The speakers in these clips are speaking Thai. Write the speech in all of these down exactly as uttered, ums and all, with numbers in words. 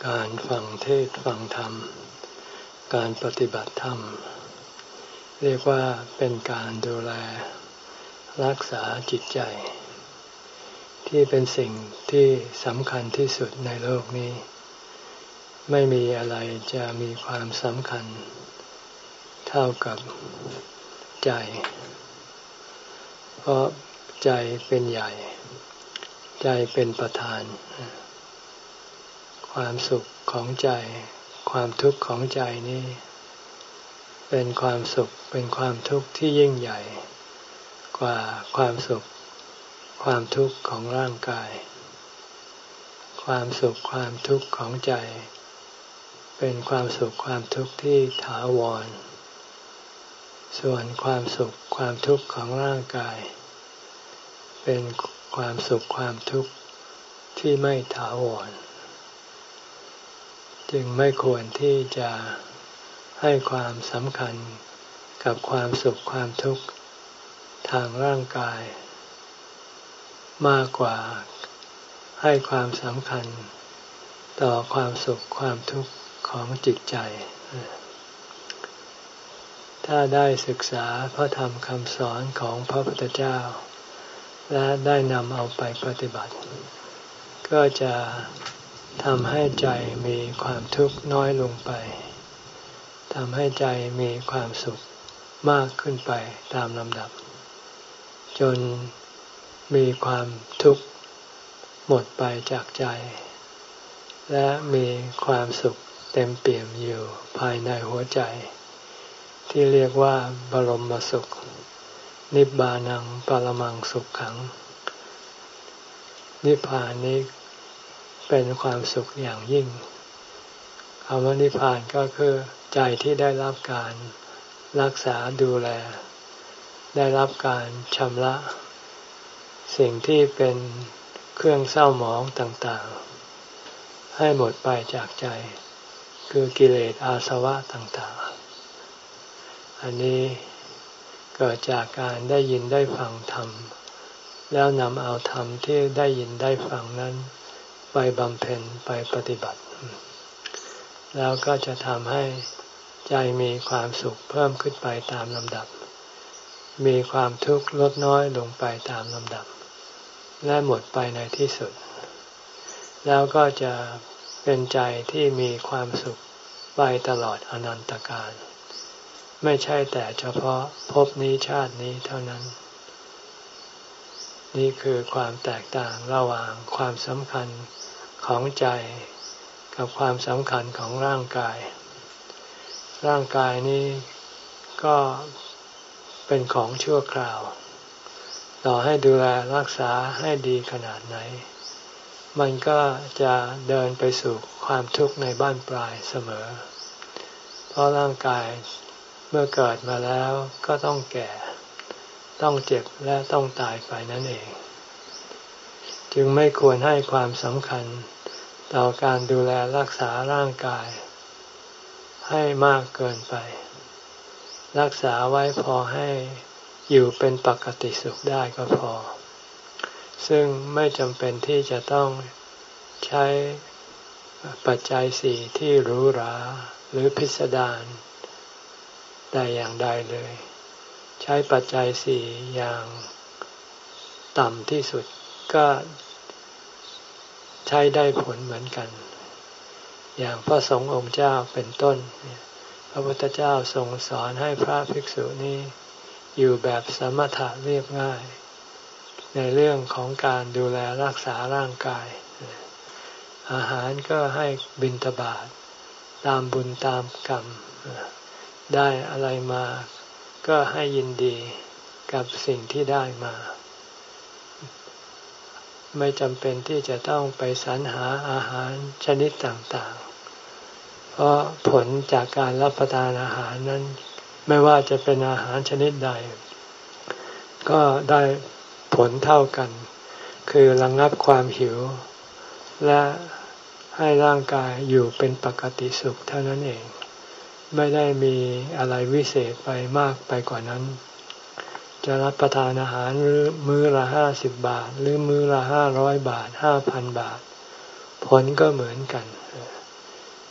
การฟังเทศน์ฟังธรรมการปฏิบัติธรรมเรียกว่าเป็นการดูแลรักษาจิตใจที่เป็นสิ่งที่สำคัญที่สุดในโลกนี้ไม่มีอะไรจะมีความสำคัญเท่ากับใจเพราะใจเป็นใหญ่ใจเป็นประธานความสุขของใจความทุกข์ของใจนี้เป็นความสุขเป็นความทุกข์ที่ยิ่งใหญ่กว่าความสุขความทุกข์ของร่างกายความสุขความทุกข์ของใจเป็นความสุขความทุกข์ที่ถาวรส่วนความสุขความทุกข์ของร่างกายเป็นความสุขความทุกข์ที่ไม่ถาวรจึงไม่ควรที่จะให้ความสำคัญกับความสุขความทุกข์ทางร่างกายมากกว่าให้ความสำคัญต่อความสุขความทุกข์ของจิตใจถ้าได้ศึกษาพระธรรมคำสอนของพระพุทธเจ้าและได้นำเอาไปปฏิบัติก็จะทำให้ใจมีความทุกข์น้อยลงไปทำให้ใจมีความสุขมากขึ้นไปตามลำดับจนมีความทุกข์หมดไปจากใจและมีความสุขเต็มเปี่ยมอยู่ภายในหัวใจที่เรียกว่าบรมสุขนิบบานังปรมังสุขขังนิพพานนี้เป็นความสุขอย่างยิ่งคำว่านิพพานก็คือใจที่ได้รับการรักษาดูแลได้รับการชำระสิ่งที่เป็นเครื่องเศร้าหมองต่างๆให้หมดไปจากใจคือกิเลสอาสวะต่างๆอันนี้เกิดจากการได้ยินได้ฟังธรรมแล้วนำเอาธรรมที่ได้ยินได้ฟังนั้นไปบำเพ็ญไปปฏิบัติแล้วก็จะทำให้ใจมีความสุขเพิ่มขึ้นไปตามลำดับมีความทุกข์ลดน้อยลงไปตามลำดับและหมดไปในที่สุดแล้วก็จะเป็นใจที่มีความสุขไปตลอดอนันตกาลไม่ใช่แต่เฉพาะภพนี้ชาตินี้เท่านั้นนี่คือความแตกต่างระหว่างความสำคัญของใจกับความสำคัญของร่างกายร่างกายนี้ก็เป็นของชั่วคราวต่อให้ดูแลรักษาให้ดีขนาดไหนมันก็จะเดินไปสู่ความทุกข์ในบ้านปลายเสมอเพราะร่างกายเมื่อเกิดมาแล้วก็ต้องแก่ต้องเจ็บและต้องตายไปนั่นเองจึงไม่ควรให้ความสำคัญต่อการดูแลรักษาร่างกายให้มากเกินไปรักษาไว้พอให้อยู่เป็นปกติสุขได้ก็พอซึ่งไม่จำเป็นที่จะต้องใช้ปัจจัยสี่ที่หรูหราหรือพิสดารแต่อย่างใดเลยใช้ปัจจัยสี่อย่างต่ำที่สุดก็ใช้ได้ผลเหมือนกันอย่างพระสงฆ์องค์เจ้าเป็นต้นพระพุทธเจ้าทรงสอนให้พระภิกษุนี้อยู่แบบสมถะเรียบง่ายในเรื่องของการดูแลรักษาร่างกายอาหารก็ให้บิณฑบาตตามบุญตามกรรมได้อะไรมาก็ให้ยินดีกับสิ่งที่ได้มาไม่จำเป็นที่จะต้องไปสรรหาอาหารชนิดต่างๆเพราะผลจากการรับประทานอาหารนั้นไม่ว่าจะเป็นอาหารชนิดใดก็ได้ผลเท่ากันคือระงับความหิวและให้ร่างกายอยู่เป็นปกติสุขเท่านั้นเองไม่ได้มีอะไรวิเศษไปมากไปกว่านั้นจะรับประทานอาหารมื้อละห้าสิบบาทหรือมื้อละห้าร้อยบาทห้าพันบาทผลก็เหมือนกัน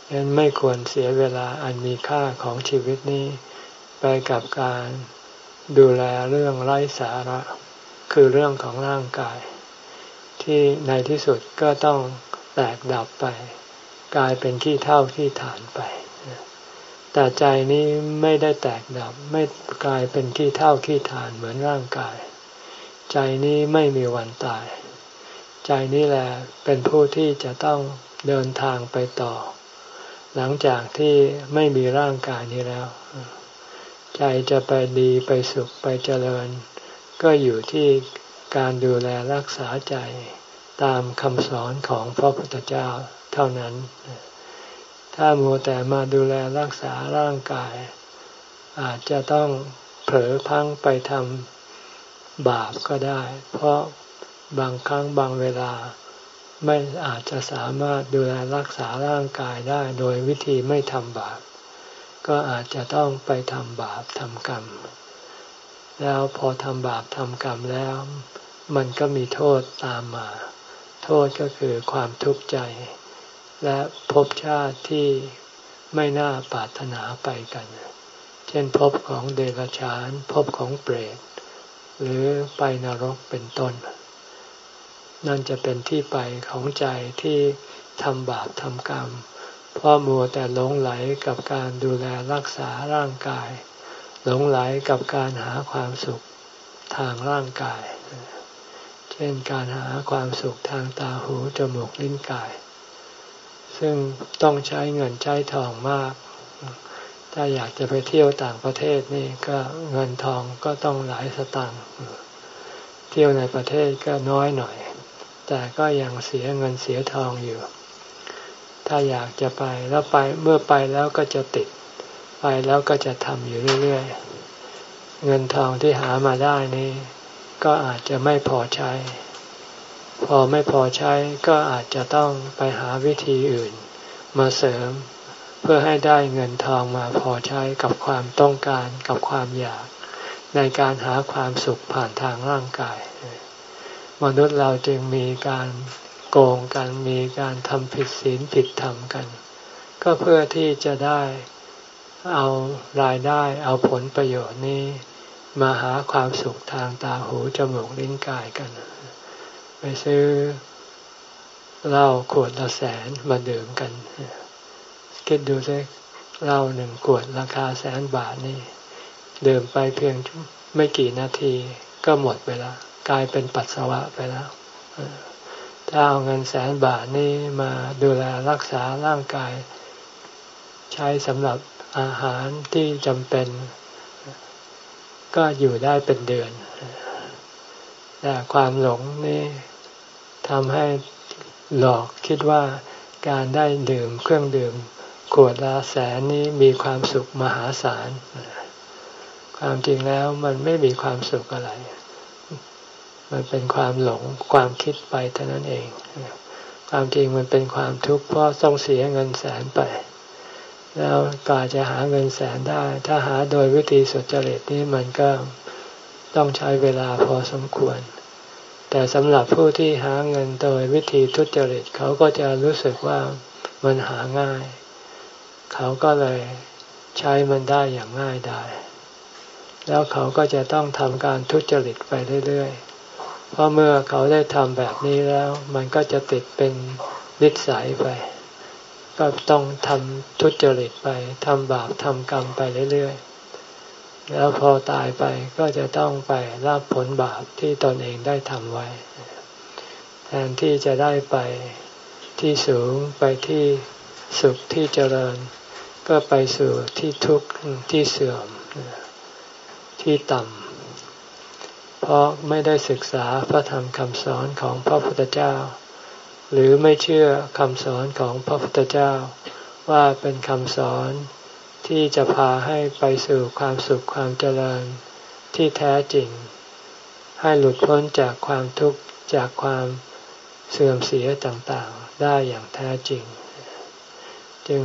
ฉะนั้นไม่ควรเสียเวลาอันมีค่าของชีวิตนี้ไปกับการดูแลเรื่องไร้สาระคือเรื่องของร่างกายที่ในที่สุดก็ต้องแตกดับไปกลายเป็นขี้เถ้าขี้ฐานไปแต่ใจนี้ไม่ได้แตกดับไม่กลายเป็นขี้เถ้าขี้ฐานเหมือนร่างกายใจนี้ไม่มีวันตายใจนี้แหละเป็นผู้ที่จะต้องเดินทางไปต่อหลังจากที่ไม่มีร่างกายนี้แล้วใจจะไปดีไปสุขไปเจริญก็อยู่ที่การดูแลรักษาใจตามคำสอนของพระพุทธเจ้าเท่านั้นถ้ามัวแต่มาดูแลรักษาร่างกายอาจจะต้องเผลอพลั้งไปทำบาปก็ได้เพราะบางครั้งบางเวลาไม่อาจจะสามารถดูแลรักษาร่างกายได้โดยวิธีไม่ทำบาปก็อาจจะต้องไปทำบาปทำกรรมแล้วพอทำบาปทำกรรมแล้วมันก็มีโทษตามมาโทษก็คือความทุกข์ใจและภพชาติที่ไม่น่าปรารถนาไปกันเช่นภพของเดรัจฉานภพของเปรตหรือไปนรกเป็นต้นนั่นจะเป็นที่ไปของใจที่ทำบาปทำกรรมเพราะมัวแต่หลงไหลกับการดูแลรักษาร่างกายหลงไหลกับการหาความสุขทางร่างกายเช่นการหาความสุขทางตาหูจมูกลิ้นกายซึ่งต้องใช้เงินใช้ทองมากถ้าอยากจะไปเที่ยวต่างประเทศนี่ก็เงินทองก็ต้องหลายสตางค์เที่ยวในประเทศก็น้อยหน่อยแต่ก็ยังเสียเงินเสียทองอยู่ถ้าอยากจะไปแล้วไปเมื่อไปแล้วก็จะติดไปแล้วก็จะทำอยู่เรื่อยๆเงินทองที่หามาได้นี่ก็อาจจะไม่พอใช้พอไม่พอใช้ก็อาจจะต้องไปหาวิธีอื่นมาเสริมเพื่อให้ได้เงินทองมาพอใช้กับความต้องการกับความอยากในการหาความสุขผ่านทางร่างกายมนุษย์เราจึงมีการโกงกันมีการทำผิดศีลผิดธรรมกันก็เพื่อที่จะได้เอารายได้เอาผลประโยชน์นี้มาหาความสุขทางตาหูจมูกลิ้นกายกันไปซื้อเหล้าขวดละแสนมาดื่มกันคิดดูสิเหล้าหนึ่งขวดราคาแสนบาทนี่ดื่มไปเพียงไม่กี่นาทีก็หมดไปแล้วกลายเป็นปัสสาวะไปแล้วถ้าเอาเงินแสนบาทนี่มาดูแลรักษาร่างกายใช้สำหรับอาหารที่จำเป็นก็อยู่ได้เป็นเดือนแต่ความหลงนี่ทำให้หลอกคิดว่าการได้ดื่มเครื่องดื่มขวดละแสนนี้มีความสุขมหาศาลความจริงแล้วมันไม่มีความสุขอะไรมันเป็นความหลงความคิดไปเท่านั้นเองความจริงมันเป็นความทุกข์เพราะต้องเสียเงินแสนไปแล้วกว่าจะหาเงินแสนได้ถ้าหาโดยวิธีสุจริตนี่มันก็ต้องใช้เวลาพอสมควรแต่สำหรับผู้ที่หาเงินโดยวิธีทุจริตเขาก็จะรู้สึกว่ามันหาง่ายเขาก็เลยใช้มันได้อย่างง่ายดายแล้วเขาก็จะต้องทำการทุจริตไปเรื่อยๆเพราะเมื่อเขาได้ทำแบบนี้แล้วมันก็จะติดเป็นนิสัยไปก็ต้องทำทุจริตไปทำบาปทำกรรมไปเรื่อยๆแล้วพอตายไปก็จะต้องไปรับผลบาปที่ตนเองได้ทำไว้แทนที่จะได้ไปที่สูงไปที่สุขที่เจริญก็ไปสู่ที่ทุกข์ที่เสื่อมที่ต่ำเพราะไม่ได้ศึกษาพระธรรมคำสอนของพระพุทธเจ้าหรือไม่เชื่อคำสอนของพระพุทธเจ้าว่าเป็นคำสอนที่จะพาให้ไปสู่ความสุขความเจริญที่แท้จริงให้หลุดพ้นจากความทุกข์จากความเสื่อมเสียต่างๆได้อย่างแท้จริงจึง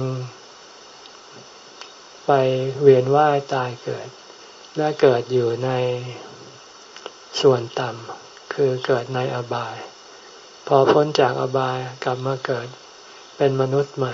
ไปเวียนว่ายตายเกิดและเกิดอยู่ในส่วนต่ำคือเกิดในอบายพอพ้นจากอบายกลับมาเกิดเป็นมนุษย์ใหม่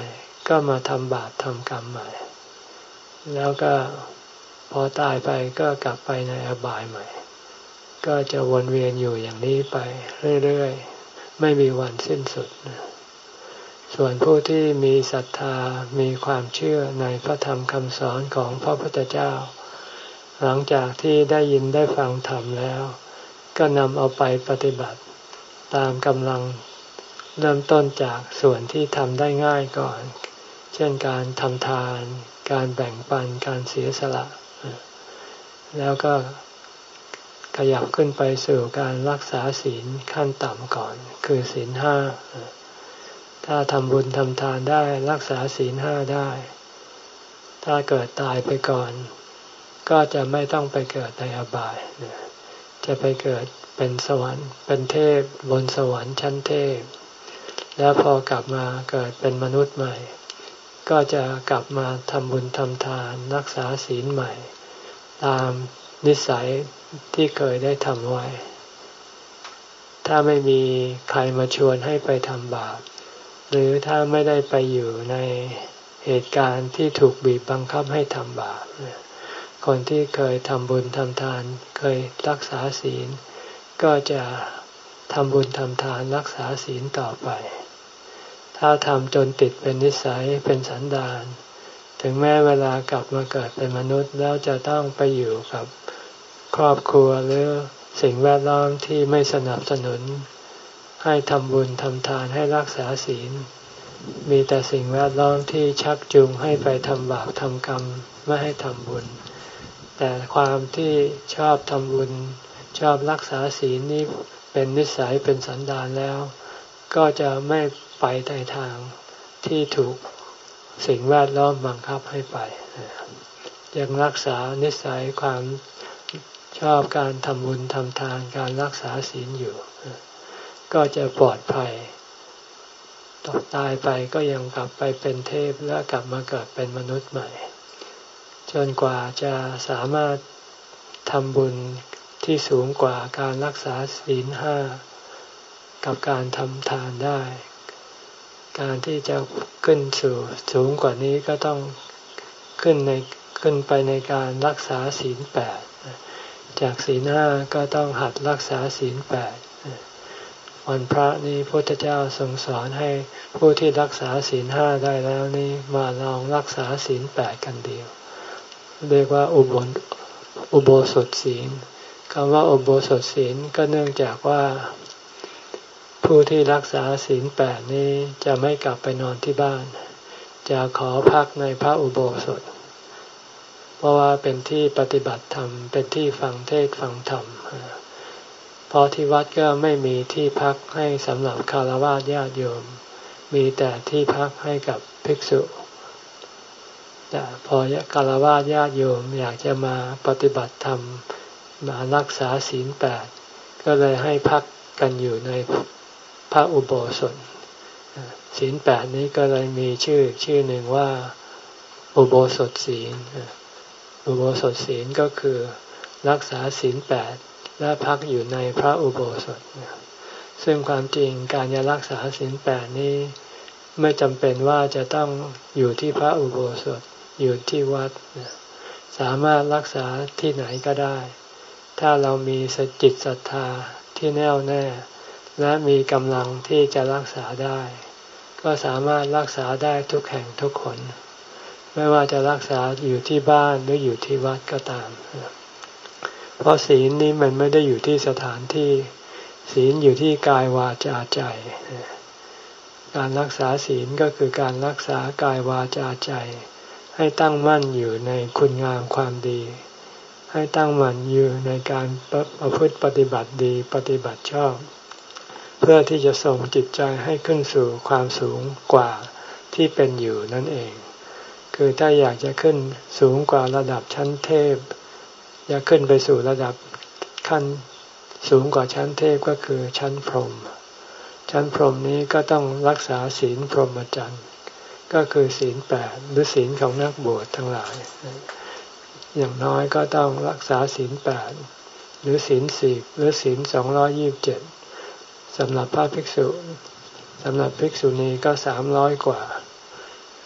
ก็มาทำบาปทำกรรมใหม่แล้วก็พอตายไปก็กลับไปในอบายใหม่ก็จะวนเวียนอยู่อย่างนี้ไปเรื่อยๆไม่มีวันสิ้นสุดส่วนผู้ที่มีศรัทธามีความเชื่อในพระธรรมคำสอนของพระพุทธเจ้าหลังจากที่ได้ยินได้ฟังธรรมแล้วก็นำเอาไปปฏิบัติตามกำลังเริ่มต้นจากส่วนที่ทำได้ง่ายก่อนเช่นการทำทานการแบ่งปันการเสียสละแล้วก็ขยับขึ้นไปสู่การรักษาศีลขั้นต่ำก่อนคือศีลห้าถ้าทำบุญทำทานได้รักษาศีลห้าได้ถ้าเกิดตายไปก่อนก็จะไม่ต้องไปเกิดในอบายจะไปเกิดเป็นสวรรค์เป็นเทพบนสวรรค์ชั้นเทพแล้วพอกลับมาเกิดเป็นมนุษย์ใหม่ก็จะกลับมาทำบุญทำทานรักษาศีลใหม่ตามนิสัยที่เคยได้ทำไว้ถ้าไม่มีใครมาชวนให้ไปทำบาปหรือถ้าไม่ได้ไปอยู่ในเหตุการณ์ที่ถูกบีบบังคับให้ทำบาปคนที่เคยทำบุญทำทานเคยรักษาศีลก็จะทำบุญทำทานรักษาศีลต่อไปถ้าทำจนติดเป็นนิสัยเป็นสันดานถึงแม้เวลากลับมาเกิดเป็นมนุษย์แล้วจะต้องไปอยู่กับครอบครัวหรือสิ่งแวดล้อมที่ไม่สนับสนุนให้ทำบุญทำทานให้รักษาศีลมีแต่สิ่งแวดล้อมที่ชักจูงให้ไปทำบาปทำกรรมไม่ให้ทำบุญแต่ความที่ชอบทำบุญชอบรักษาศีลนี้เป็นนิสัยเป็นสันดานแล้วก็จะไม่ไปในทางที่ถูกสิ่งแวดล้อมบังคับให้ไปยังรักษานิสัยความชอบการทำบุญทำทานการรักษาศีลอยู่ก็จะปลอดภัยต่อตายไปก็ยังกลับไปเป็นเทพและกลับมาเกิดเป็นมนุษย์ใหม่จนกว่าจะสามารถทำบุญที่สูงกว่าการรักษาศีลห้ากับการทำทานได้การที่จะขึ้นสู่สูงกว่านี้ก็ต้องขึ้นในขึ้นไปในการรักษาศีลแปดจากศีลห้าก็ต้องหัดรักษาศีลแปดวันพระนี้พระพุทธเจ้าทรงสอนให้ผู้ที่รักษาศีลห้าได้แล้วนี่มาลองรักษาศีลแปดกันเดียวเรียกว่าอุโบสถอุโบสถศีลคำว่าอุโบสถศีลก็เนื่องจากว่าผู้ที่รักษาศีลแปดนี้จะไม่กลับไปนอนที่บ้านจะขอพักในพระอุโบสถเพราะว่าเป็นที่ปฏิบัติธรรมเป็นที่ฟังเทศน์ฟังธรรมเพราะที่วัดก็ไม่มีที่พักให้สำหรับฆราวาสญาติโยมมีแต่ที่พักให้กับภิกษุแต่พอฆราวาสญาติโยมอยากจะมาปฏิบัติธรรมมารักษาศีลแปดก็เลยให้พักกันอยู่ในพระอุโบสถศีลแปดนี้ก็เลยมีชื่อชื่อหนึ่งว่าอุโบสถศีลอุโบสถศีลก็คือรักษาศีลแปดและพักอยู่ในพระอุโบสถซึ่งความจริงการจะรักษาศีลแปดนี้ไม่จำเป็นว่าจะต้องอยู่ที่พระอุโบสถอยู่ที่วัดสามารถรักษาที่ไหนก็ได้ถ้าเรามีจิตศรัทธาที่แน่วแน่และมีกำลังที่จะรักษาได้ก็สามารถรักษาได้ทุกแห่งทุกคนไม่ว่าจะรักษาอยู่ที่บ้านหรืออยู่ที่วัดก็ตามเพราะศีลนี้มันไม่ได้อยู่ที่สถานที่ศีลอยู่ที่กายวาจาใจการรักษาศีลก็คือการรักษากายวาจาใจให้ตั้งมั่นอยู่ในคุณงามความดีให้ตั้งมั่นอยู่ในการประพฤติปฏิบัติดีปฏิบัติชอบเพื่อที่จะส่งจิตใจให้ขึ้นสู่ความสูงกว่าที่เป็นอยู่นั่นเองคือถ้าอยากจะขึ้นสูงกว่าระดับชั้นเทพอยากขึ้นไปสู่ระดับขั้นสูงกว่าชั้นเทพก็คือชั้นพรหมชั้นพรหมนี้ก็ต้องรักษาศีลพรหมจรรย์ก็คือศีลแปดหรือศีลของนักบวชทั้งหลายอย่างน้อยก็ต้องรักษาศีลแปดหรือศีลสิบหรือศีลสองร้อยยี่สิบเจ็ดสำหรับพระภิกษุสำหรับภิกษุณีก็สามร้อยกว่า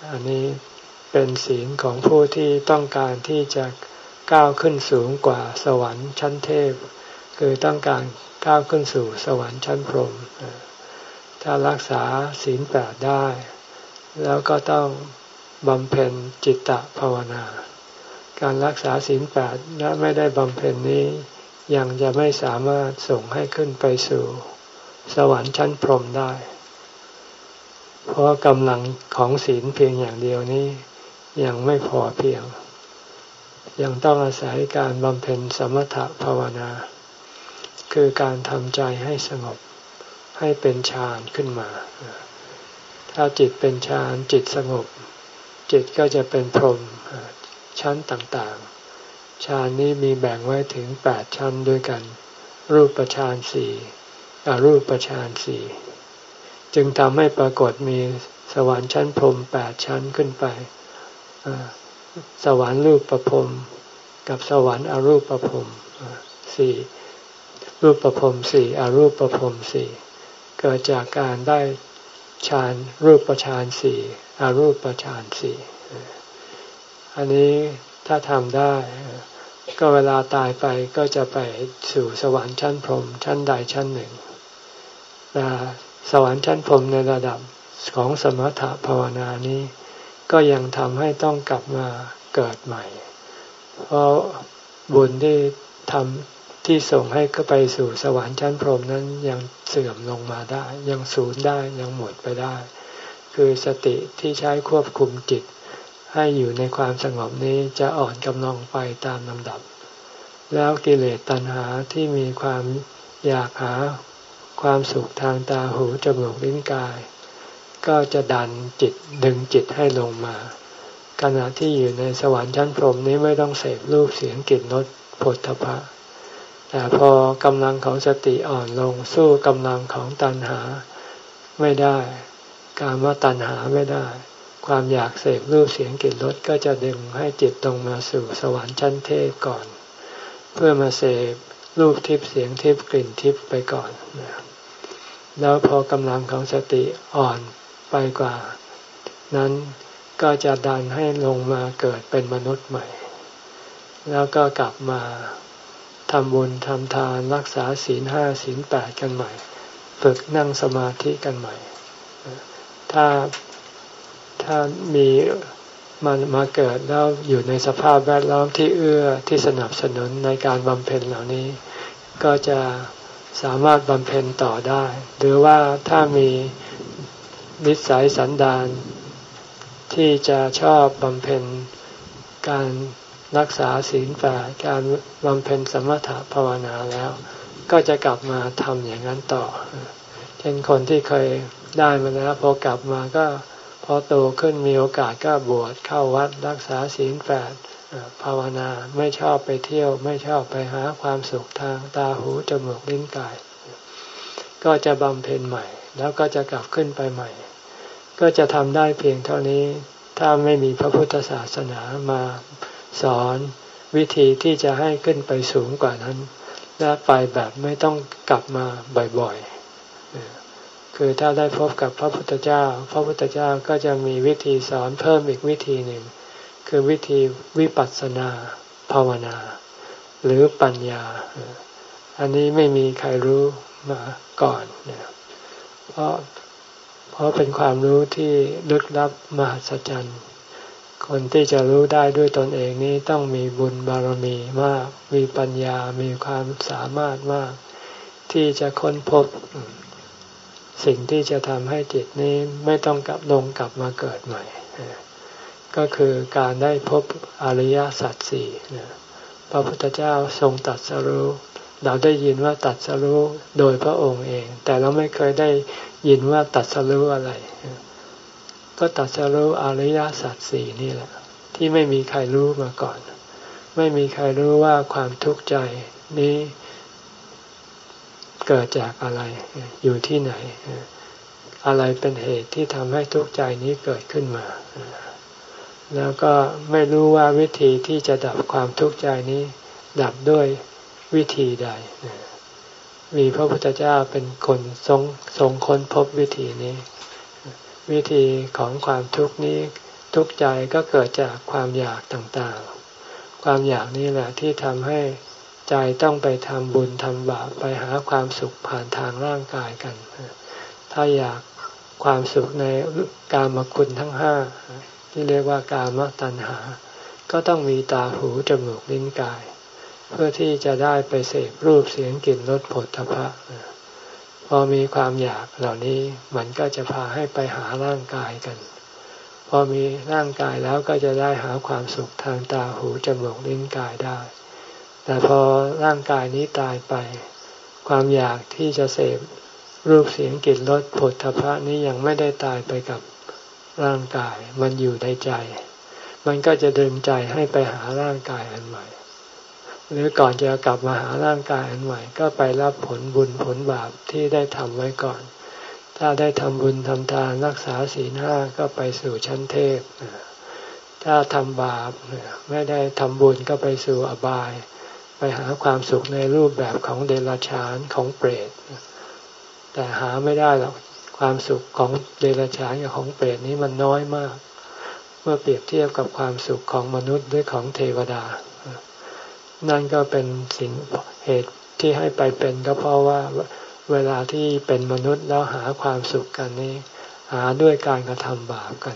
อันนี้เป็นศีลของผู้ที่ต้องการที่จะก้าวขึ้นสูงกว่าสวรรค์ชั้นเทพคือต้องการก้าวขึ้นสู่สวรรค์ชั้นพรหมถ้ารักษาศีลแปดได้แล้วก็ต้องบำเพ็ญจิตตภาวนาการรักษาศีลแปดและไม่ได้บำเพ็ญนี้ยังจะไม่สามารถส่งให้ขึ้นไปสู่สวรรค์ชั้นพรหมได้เพราะกำลังของศีลเพียงอย่างเดียวนี้ยังไม่พอเพียงยังต้องอาศัยการบำเพ็ญสมถภาวนาคือการทำใจให้สงบให้เป็นฌานขึ้นมาถ้าจิตเป็นฌานจิตสงบจิตก็จะเป็นพรหมชั้นต่างๆฌานนี้มีแบ่งไว้ถึงแปดชั้นด้วยกันรูปฌานสี่อรูปฌานสี่จึงทำให้ปรากฏมีสวรรค์ชั้นพรหมแปดชั้นขึ้นไปสวรรค์รูปประพรหมกับสวรรค์อรูปประพรหมสี่รูปประพรหมสี่อรูปประพรหมสี่เกิดจากการได้ฌานรูปฌานสี่อรูปฌานสี่อันนี้ถ้าทำได้ก็เวลาตายไปก็จะไปสู่สวรรค์ชั้นพรหมชั้นใดชั้นหนึ่งแต่สวรรค์ชั้นพรหมในระดับของสมถภาวนานี้ก็ยังทำให้ต้องกลับมาเกิดใหม่เพราะบุญที่ทำที่ส่งให้ก็ไปสู่สวรรค์ชั้นพรหมนั้นยังเสื่อมลงมาได้ยังสูญได้ยังหมดไปได้คือสติที่ใช้ควบคุมจิตให้อยู่ในความสงบนี้จะอ่อนกำลังไปตามลำดับแล้วกิเลสตัณหาที่มีความอยากหาความสุขทางตาหูจมูกลิ้นกายก็จะดันจิตดึงจิตให้ลงมาขณะที่อยู่ในสวรรค์ชั้นพรหมนี้ไม่ต้องเสพรูปเสียงกลิ่นรสโผฏฐัพพะแต่พอกำลังของสติอ่อนลงสู้กำลังของตัณหาไม่ได้กามตัณหาไม่ได้ความอยากเสพรูปเสียงกลิ่นรสก็จะดึงให้จิตลงมาสู่สวรรค์ชั้นเทพก่อนเพื่อมาเสพรูปทิพย์เสียงทิพย์กลิ่นทิพย์ไปก่อนแล้วพอกำลังของสติอ่อนไปกว่านั้นก็จะดันให้ลงมาเกิดเป็นมนุษย์ใหม่แล้วก็กลับมาทำบุญทำทานรักษาศีลห้าศีลแปดกันใหม่ฝึกนั่งสมาธิกันใหม่ถ้าถ้ามีมันมาเกิดแล้วอยู่ในสภาพแวดล้อมที่เอื้อที่สนับสนุนในการบำเพ็ญเหล่านี้ก็จะสามารถบำเพ็ญต่อได้หรือว่าถ้ามีนิสัยสันดานที่จะชอบบำเพ็ญการรักษาศีลแปดการบำเพ็ญสมถะภาวนาแล้วก็จะกลับมาทำอย่างนั้นต่อเช่นคนที่เคยได้มาแล้วพอกลับมาก็พอโตขึ้นมีโอกาสก็บวชเข้าวัดรักษาศีลแปดภาวนาไม่ชอบไปเที่ยวไม่ชอบไปหาความสุขทางตาหูจมูกลิ้นกายก็จะบำเพ็ญใหม่แล้วก็จะกลับขึ้นไปใหม่ก็จะทำได้เพียงเท่านี้ถ้าไม่มีพระพุทธศาสนามาสอนวิธีที่จะให้ขึ้นไปสูงกว่านั้นและไปแบบไม่ต้องกลับมาบ่อยๆคือถ้าได้พบกับพระพุทธเจ้าพระพุทธเจ้าก็จะมีวิธีสอนเพิ่มอีกวิธีหนึ่งคือวิธีวิปัสสนาภาวนาหรือปัญญาอันนี้ไม่มีใครรู้มาก่อนเพราะเพราะเป็นความรู้ที่ลึกลับมหัศจรรย์คนที่จะรู้ได้ด้วยตนเองนี้ต้องมีบุญบารมีมากมีปัญญามีความสามารถมากที่จะค้นพบสิ่งที่จะทำให้จิตนี้ไม่ต้องกลับลงกลับมาเกิดใหม่ก็คือการได้พบอริยสัจสี่พระพุทธเจ้าทรงตรัสรู้เราได้ยินว่าตรัสรู้โดยพระองค์เองแต่เราไม่เคยได้ยินว่าตรัสรู้อะไรก็ตรัสรู้อริยสัจสี่นี่แหละที่ไม่มีใครรู้มาก่อนไม่มีใครรู้ว่าความทุกข์ใจนี้เกิดจากอะไรอยู่ที่ไหนอะไรเป็นเหตุที่ทำให้ทุกข์ใจนี้เกิดขึ้นมาแล้วก็ไม่รู้ว่าวิธีที่จะดับความทุกข์ใจนี้ดับด้วยวิธีใดมีพระพุทธเจ้าเป็นคนทรงทรงค้นพบวิธีนี้วิธีของความทุกข์นี้ทุกข์ใจก็เกิดจากความอยากต่างๆความอยากนี้แหละที่ทำให้ใจต้องไปทำบุญทำบาปไปหาความสุขผ่านทางร่างกายกันถ้าอยากความสุขในกามคุณทั้งห้าที่เรียกว่ากามตัณหาก็ต้องมีตาหูจมูกลิ้นกายเพื่อที่จะได้ไปเสพรูปเสียงกลิ่นรสผลทพะพอมีความอยากเหล่านี้มันก็จะพาให้ไปหาร่างกายกันพอมีร่างกายแล้วก็จะได้หาความสุขทางตาหูจมูกลิ้นกายได้แต่พอร่างกายนี้ตายไปความอยากที่จะเสพรูปเสียงกลิ่นรสผลทพะนี้ยังไม่ได้ตายไปกับร่างกายมันอยู่ในใจมันก็จะดึงใจให้ไปหาร่างกายอันใหม่หรือก่อนจะกลับมาหาร่างกายอันใหม่ก็ไปรับผลบุญผลบาปที่ได้ทำไว้ก่อนถ้าได้ทำบุญทำทานรักษาศีลห้าก็ไปสู่ชั้นเทพถ้าทำบาปไม่ได้ทำบุญก็ไปสู่อบายไปหาความสุขในรูปแบบของเดรัจฉานของเปรตแต่หาไม่ได้หรอกความสุขของเดรัจฉานกับของเปรตนี้มันน้อยมากเมื่อเปรียบเทียบกับความสุขของมนุษย์หรือของเทวดานั่นก็เป็นสิ่งเหตุที่ให้ไปเป็นก็เพราะว่าเวลาที่เป็นมนุษย์แล้วหาความสุขกันนี้หาด้วยการกระทำบาปกัน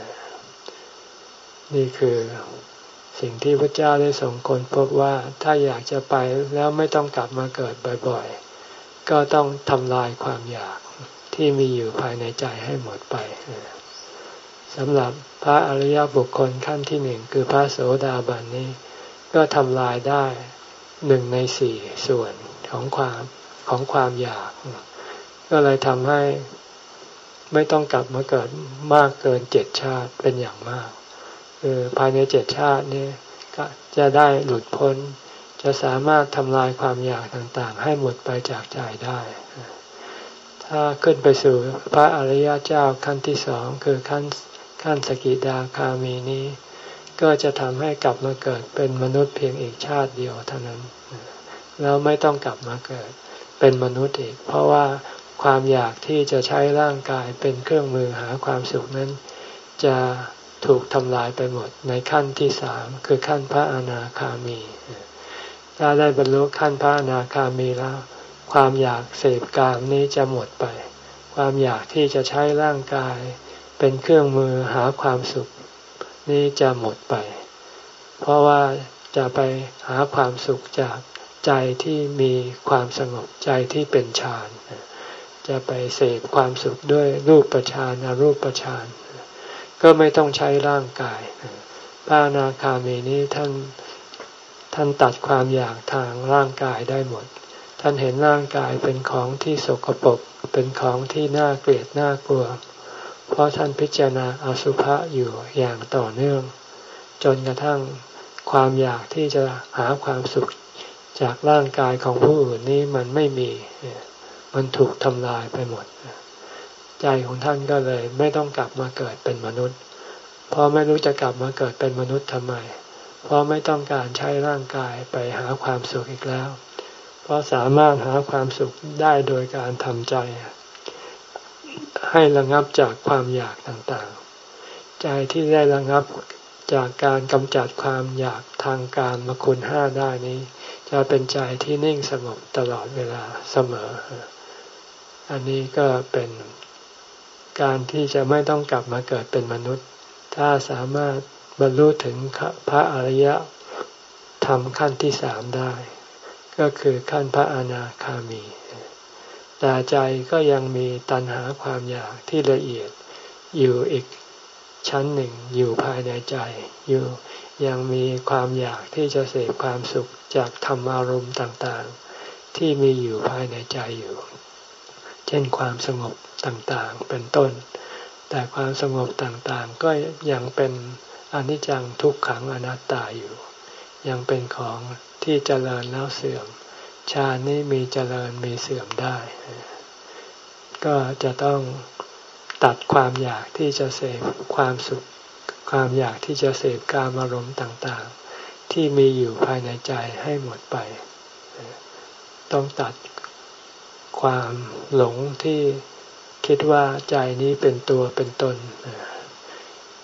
นี่คือสิ่งที่พระเจ้าได้ทรงค้นพบว่าถ้าอยากจะไปแล้วไม่ต้องกลับมาเกิดบ่อยๆก็ต้องทำลายความอยากที่มีอยู่ภายในใจให้หมดไปสำหรับพระอริยบุคคลขั้นที่หนึ่งคือพระโสดาบันนี้ก็ทำลายได้หนึ่งในสี่ส่วนของความของความอยากก็เลยทำให้ไม่ต้องกลับมาเกิดมากเกินเจ็ดชาติเป็นอย่างมากคือภายในเจ็ดชาตินี้ก็จะได้หลุดพ้นจะสามารถทำลายความอยากต่างๆให้หมดไปจากใจได้ถ้าขึ้นไปสู่พระอริยเจ้าขั้นที่สองคือขั้นขั้นสกิทาคามีนี้ก็จะทำให้กลับมาเกิดเป็นมนุษย์เพียงอีกชาติเดียวเท่านั้นแล้วไม่ต้องกลับมาเกิดเป็นมนุษย์อีกเพราะว่าความอยากที่จะใช้ร่างกายเป็นเครื่องมือหาความสุขนั้นจะถูกทำลายไปหมดในขั้นที่สามคือขั้นพระอนาคามีถ้าได้บรรลุขั้นพระอนาคามีแล้วความอยากเสพกามนี้จะหมดไปความอยากที่จะใช้ร่างกายเป็นเครื่องมือหาความสุขนี้จะหมดไปเพราะว่าจะไปหาความสุขจากใจที่มีความสงบใจที่เป็นฌานจะไปเสพความสุขด้วยรูปฌานอรูปฌานก็ไม่ต้องใช้ร่างกายพระอนาคามีนี้ท่านท่านตัดความอยากทางร่างกายได้หมดท่านเห็นร่างกายเป็นของที่สกปรกเป็นของที่น่าเกลียดน่ากลัวเพราะท่านพิจารณาอสุภะอยู่อย่างต่อเนื่องจนกระทั่งความอยากที่จะหาความสุขจากร่างกายของผู้อื่นนี้มันไม่มีมันถูกทำลายไปหมดใจของท่านก็เลยไม่ต้องกลับมาเกิดเป็นมนุษย์เพราะไม่รู้จะกลับมาเกิดเป็นมนุษย์ทำไมเพราะไม่ต้องการใช้ร่างกายไปหาความสุขอีกแล้วเพราะสามารถหาความสุขได้โดยการทำใจให้ระงับจากความอยากต่างๆใจที่ได้ระงับจากการกำจัดความอยากทางกามคุณห้าได้นี้จะเป็นใจที่นิ่งสงบตลอดเวลาเสมออันนี้ก็เป็นการที่จะไม่ต้องกลับมาเกิดเป็นมนุษย์ถ้าสามารถบรรลุถึงพระอริยธรรมขั้นที่สามได้ก็คือขั้นพระอนาคามีแต่ใจก็ยังมีตัณหาความอยากที่ละเอียดอยู่อีกชั้นหนึ่งอยู่ภายในใจอยู่ยังมีความอยากที่จะเสพความสุขจากธรรมอารมณ์ต่างๆที่มีอยู่ภายในใจอยู่เช่นความสงบต่างๆเป็นต้นแต่ความสงบต่างๆก็ยังเป็นอนิจจังทุกขังอนัตตาอยู่ยังเป็นของที่เจริญแล้วเสื่อมฌานนี้มีเจริญมีเสื่อมได้ก็จะต้องตัดความอยากที่จะเสพความสุขความอยากที่จะเสพกามารมณ์ต่างๆที่มีอยู่ภายในใจให้หมดไปต้องตัดความหลงที่คิดว่าใจนี้เป็นตัวเป็นตน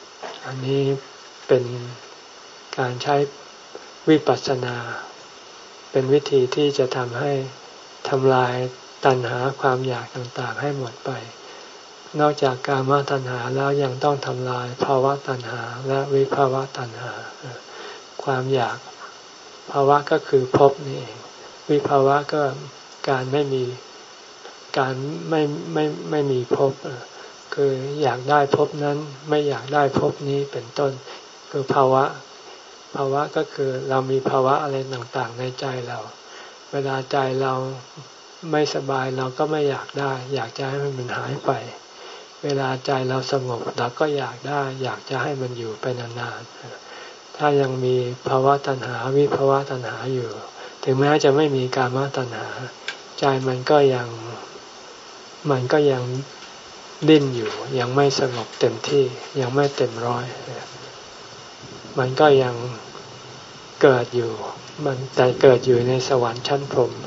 อันนี้เป็นการใช้วิปัสสนาเป็นวิธีที่จะทำให้ทำลายตัณหาความอยากต่างๆให้หมดไปนอกจากกามตัณหาแล้วยังต้องทำลายภาวะตัณหาและวิภาวะตัณหาความอยากภาวะก็คือภพนี่เองวิภาวะก็การไม่มีการไม่ไม่ไม่มีภพคืออยากได้ภพนั้นไม่อยากได้ภพนี้เป็นต้นคือภาวะภาวะก็คือเรามีภาวะอะไรต่างๆในใจเราเวลาใจเราไม่สบายเราก็ไม่อยากได้อยากจะให้มันหายไปเวลาใจเราสงบเราก็อยากได้อยากจะให้มันอยู่ไปนานๆถ้ายังมีภาวะตัณหาวิภาวะตัณหาอยู่ถึงแม้จะไม่มีกามตัณหาใจมันก็ยังมันก็ยังดิ้นอยู่ยังไม่สงบเต็มที่ยังไม่เต็มร้อยมันก็ยังเกิดอยู่มันแต่เกิดอยู่ในสวรรค์ชั้นพรหม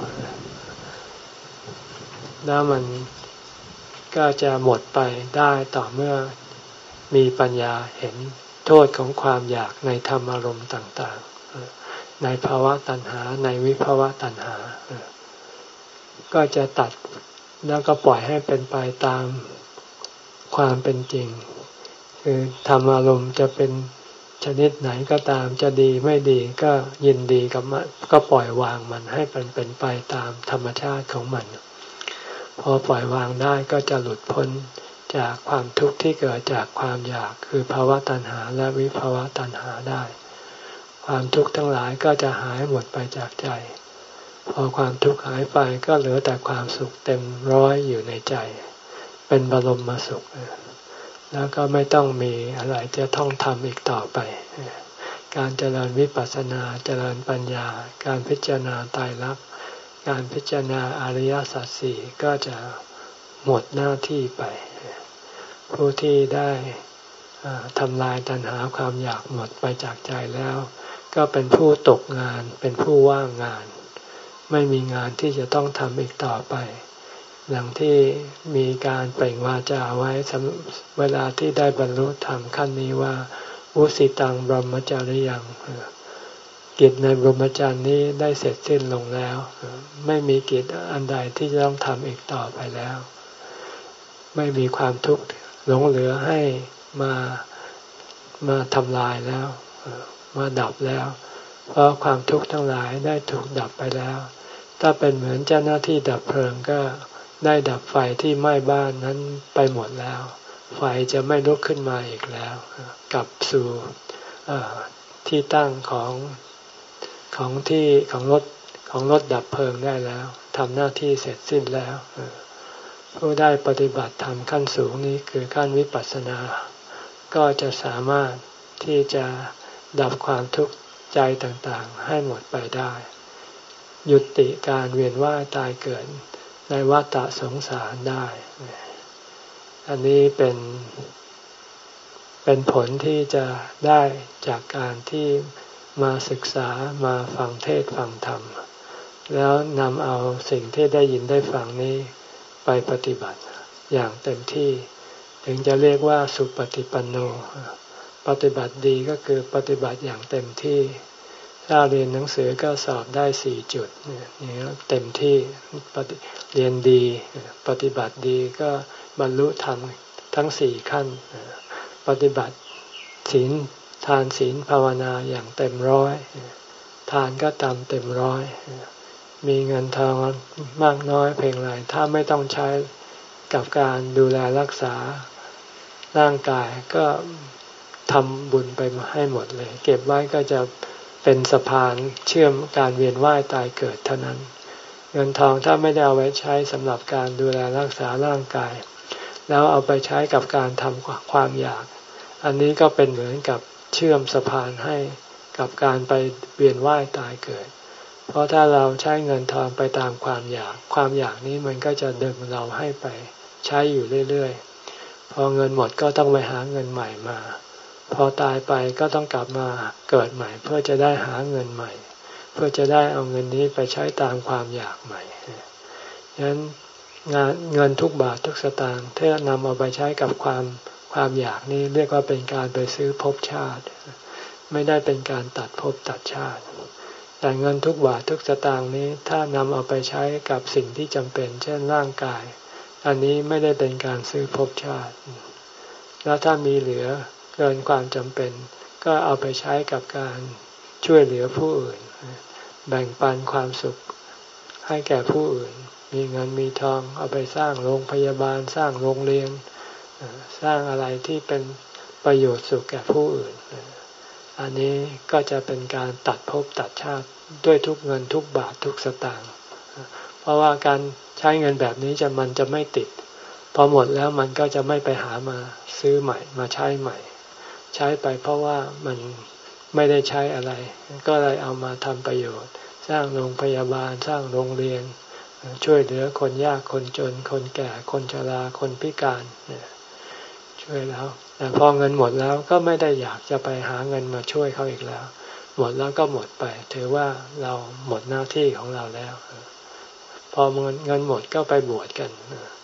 แล้วมันก็จะหมดไปได้ต่อเมื่อมีปัญญาเห็นโทษของความอยากในธรรมอารมณ์ต่างๆในภาวะตัณหาในวิภาวะตัณหาก็จะตัดแล้วก็ปล่อยให้เป็นไปตามความเป็นจริงคือธรรมอารมณ์จะเป็นชนิดไหนก็ตามจะดีไม่ดีก็ยินดีกับมันก็ปล่อยวางมันให้มันเป็นไปตามธรรมชาติของมันพอปล่อยวางได้ก็จะหลุดพ้นจากความทุกข์ที่เกิดจากความอยากคือภาวะตัณหาและวิภาวะตัณหาได้ความทุกข์ทั้งหลายก็จะหายหมดไปจากใจพอความทุกข์หายไปก็เหลือแต่ความสุขเต็มร้อยอยู่ในใจเป็นบรมสุขแล้วก็ไม่ต้องมีอะไรจะท่องทำอีกต่อไปการเจริญวิปัสสนาเจริญปัญญาการพิจารณาไตรลักษณ์การพิจารณาอริยสัจสี่ก็จะหมดหน้าที่ไปผู้ที่ได้ทำลายตัณหาความอยากหมดไปจากใจแล้วก็เป็นผู้ตกงานเป็นผู้ว่างงานไม่มีงานที่จะต้องทำอีกต่อไปหลังที่มีการเปล่งวาจาไว้เวลาที่ได้บรรลุธรรมขั้นนี้ว่าวุสิตังบรมจาริยังกิจในบรมจารย์นี้ได้เสร็จสิ้นลงแล้วไม่มีกิจอันใดที่จะต้องทำอีกต่อไปแล้วไม่มีความทุกข์หลงเหลือให้มามาทำลายแล้วมาดับแล้วเพราะความทุกข์ทั้งหลายได้ถูกดับไปแล้วถ้าเป็นเหมือนเจ้าหน้าที่ดับเพลิงก็ได้ดับไฟที่ไหม้บ้านนั้นไปหมดแล้วไฟจะไม่ลุกขึ้นมาอีกแล้วกลับสู่ที่ตั้งของของที่ของรถของรถดับเพลิงได้แล้วทำหน้าที่เสร็จสิ้นแล้วผู้ได้ปฏิบัติธรรมขั้นสูงนี้คือขั้นวิปัสสนาก็จะสามารถที่จะดับความทุกข์ใจต่างๆให้หมดไปได้ยุติการเวียนว่ายตายเกิดในวัฏสงสารได้อันนี้เป็นเป็นผลที่จะได้จากการที่มาศึกษามาฟังเทศน์ฟังธรรมแล้วนำเอาสิ่งที่ได้ยินได้ฟังนี้ไปปฏิบัติอย่างเต็มที่ถึงจะเรียกว่าสุปฏิปันโนปฏิบัติดีก็คือปฏิบัติอย่างเต็มที่ถ้าเรียนหนังสือก็สอบได้สี่จุดนี่เต็มที่เรียนดีปฏิบัติดีก็บรรลุธรรมทั้งสี่ขั้นปฏิบัติศีลทานศีลภาวนาอย่างเต็มร้อยทานก็ตามเต็มร้อยมีเงินทองมากน้อยเพียงไรถ้าไม่ต้องใช้กับการดูแลรักษาร่างกายก็ทำบุญไปให้หมดเลยเก็บไว้ก็จะเป็นสะพานเชื่อมการเวียนว่ายตายเกิดเท่านั้นเงินทองถ้าไม่ได้เอาไว้ใช้สำหรับการดูแลรักษาร่างกายแล้วเอาไปใช้กับการทำความอยากอันนี้ก็เป็นเหมือนกับเชื่อมสะพานให้กับการไปเวียนว่ายตายเกิดเพราะถ้าเราใช้เงินทองไปตามความอยากความอยากนี้มันก็จะดึงเราให้ไปใช้อยู่เรื่อยๆพอเงินหมดก็ต้องไปหาเงินใหม่มาพอตายไปก็ต้องกลับมาเกิดใหม่เพื่อจะได้หาเงินใหม่เพื่อจะได้เอาเงินนี้ไปใช้ตามความอยากใหม่ฉะนั้นงานเงินทุกบาททุกสตางค์ถ้านำเอาไปใช้กับความคความอยากนี้เรียกว่าเป็นการไปซื้อภพชาติไม่ได้เป็นการตัดภพตัดชาติแต่เงินทุกบาททุกสตางค์นี้ถ้านำเอาไปใช้กับสิ่งที่จำเป็นเช่นร่างกายอันนี้ไม่ได้เป็นการซื้อภพชาติแล้วถ้ามีเหลือเกินความจำเป็นก็เอาไปใช้กับการช่วยเหลือผู้อื่นแบ่งปันความสุขให้แก่ผู้อื่นมีเงินมีทองเอาไปสร้างโรงพยาบาลสร้างโรงเรียนสร้างอะไรที่เป็นประโยชน์สุขแก่ผู้อื่นอันนี้ก็จะเป็นการตัดภพตัดชาติด้วยทุกเงินทุกบาททุกสตางค์เพราะว่าการใช้เงินแบบนี้จะมันจะไม่ติดพอหมดแล้วมันก็จะไม่ไปหามาซื้อใหม่มาใช้ใหม่ใช้ไปเพราะว่ามันไม่ได้ใช้อะไรก็เลยเอามาทำประโยชน์สร้างโรงพยาบาลสร้างโรงเรียนช่วยเหลือคนยากคนจนคนแก่คนชราคนพิการช่วยแล้วแต่พอเงินหมดแล้วก็ไม่ได้อยากจะไปหาเงินมาช่วยเขาอีกแล้วหมดแล้วก็หมดไปถือว่าเราหมดหน้าที่ของเราแล้วพอเงินเงินหมดก็ไปบวชกัน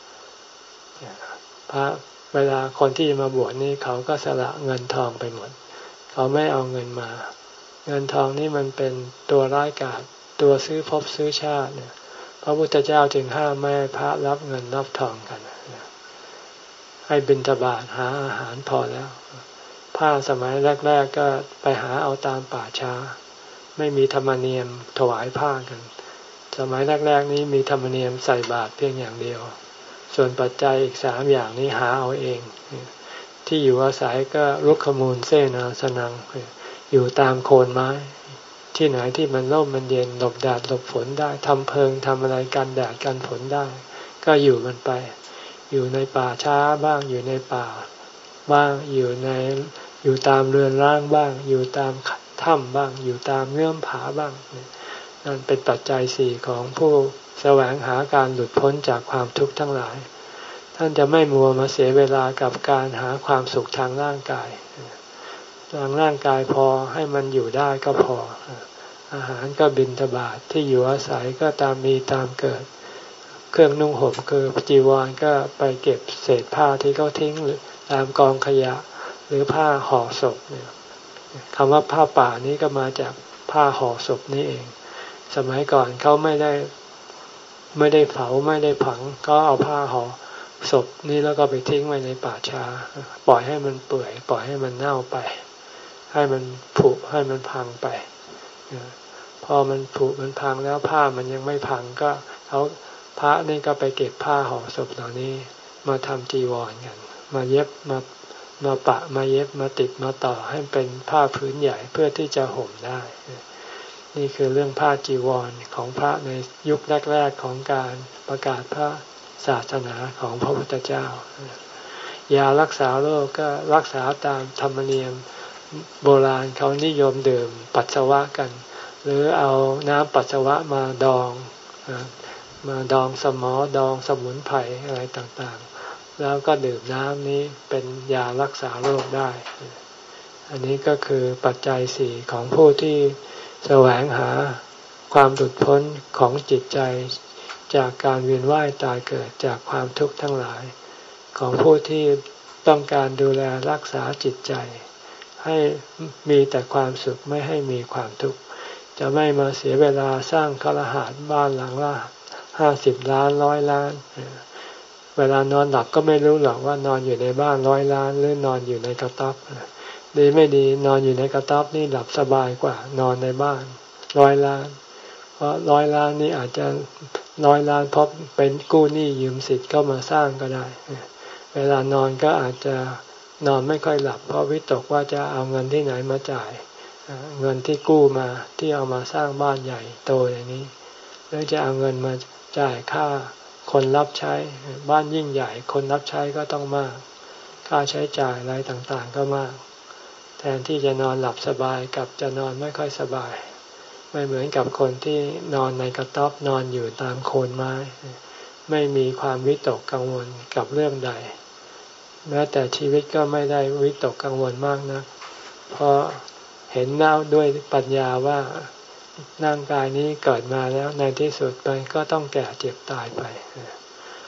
พระเวลาคนที่มาบวชนี่เขาก็สละเงินทองไปหมดเขาไม่เอาเงินมาเงินทองนี่มันเป็นตัวร้ายกาจตัวซื้อภพซื้อชาติเนี่ยพระพุทธเจ้าจึงห้ามไม่ให้พระรับเงินรับทองกันให้บิณฑบาตหาอาหารพอแล้วผ้าสมัยแรกๆก็ไปหาเอาตามป่าช้าไม่มีธรรมเนียมถวายผ้ากันสมัยแรกๆนี้มีธรรมเนียมใส่บาตรเพียงอย่างเดียวส่วนปัจจัยอีกสามอย่างนี้หาเอาเองที่อยู่อาศัยก็รุกขมูลเสนาสนังอยู่ตามโคนไม้ที่ไหนที่มันร่มมันเย็นหลบแดดหลบฝนได้ทำเพิงทำอะไรกันแดดกันฝนได้ก็อยู่มันไปอยู่ในป่าช้าบ้างอยู่ในป่าบ้างอยู่ในอยู่ตามเรือนร้างบ้างอยู่ตามถ้ำบ้างอยู่ตามเงื่อมผาบ้างนั่นเป็นปัจจัยสี่ของผู้แสวงหาการหลุดพ้นจากความทุกข์ทั้งหลายท่านจะไม่มัวมาเสียเวลากับการหาความสุขทางร่างกายทางร่างกายพอให้มันอยู่ได้ก็พออาหารก็บิณฑบาตที่อยู่อาศัยก็ตามมีตามเกิดเครื่องนุ่งห่มคือจีวรก็ไปเก็บเศษผ้าที่เขาทิ้งหรือตามกองขยะหรือผ้าห่อศพเนี่ยคำว่าผ้าป่านี้ก็มาจากผ้าห่อศพนี่เองสมัยก่อนเขาไม่ได้ไม่ได้เผาไม่ได้ผังก็เอาผ้าห่อศพนี่แล้วก็ไปทิ้งไว้ในป่าช้าปล่อยให้มันเปื่อยปล่อยให้มันเน่าไปให้มันผุให้มันพังไปพอมันผุมันพังแล้วผ้ามันยังไม่พังก็เขาพระนี่ก็ไปเก็บผ้าห่อศพเหล่านี้มาทำจีวรกันมาเย็บมามาปะมาเย็บมาติดมาต่อให้เป็นผ้าพื้นใหญ่เพื่อที่จะห่มได้นี่คือเรื่องผ้าจีวรของพระในยุคแรกๆของการประกาศพระศาสนาของพระพุทธเจ้ายารักษาโรคก็รักษาตามธรรมเนียมโบราณเขานิยมดื่มปัสสาวะกันหรือเอาน้ำปัสสาวะมาดองมาดองสมอดองสมุนไพรอะไรต่างๆแล้วก็ดื่มน้ำนี้เป็นยารักษาโรคได้อันนี้ก็คือปัจจัยสี่ของผู้ที่แสวงหาความหลุดพ้นของจิตใจจากการเวียนว่ายตายเกิดจากความทุกข์ทั้งหลายของผู้ที่ต้องการดูแลรักษาจิตใจให้มีแต่ความสุขไม่ให้มีความทุกข์จะไม่มาเสียเวลาสร้างคฤหาสน์บ้านหลังละห้าสิบล้านร้อยล้านเวลานอนหลับก็ไม่รู้หรอกว่านอนอยู่ในบ้านร้อยล้านหรือนอนอยู่ในกระต๊อบดีไม่ดีนอนอยู่ในกระต๊อบนี่หลับสบายกว่านอนในบ้านร้อยล้านเพราะร้อยล้านนี่อาจจะร้อยล้านเพราะเป็นกู้หนี้ยืมสิทธิ์ก็มาสร้างก็ได้เวลานอนก็อาจจะนอนไม่ค่อยหลับเพราะวิตกว่าจะเอาเงินที่ไหนมาจ่ายเงินที่กู้มาที่เอามาสร้างบ้านใหญ่โตอย่างนี้แล้วจะเอาเงินมาจ่ายค่าคนรับใช้บ้านยิ่งใหญ่คนรับใช้ก็ต้องมากค่าใช้จ่ายอะไรต่างๆก็มากแทนที่จะนอนหลับสบายกับจะนอนไม่ค่อยสบายไม่เหมือนกับคนที่นอนในกระต๊อบนอนอยู่ตามโคนไม้ไม่มีความวิตกกังวลกับเรื่องใดแม้แต่ชีวิตก็ไม่ได้วิตกกังวลมากนะเพราะเห็นแล้วด้วยปัญญาว่าร่างกายนี้เกิดมาแล้วในที่สุดมันก็ต้องแก่เจ็บตายไป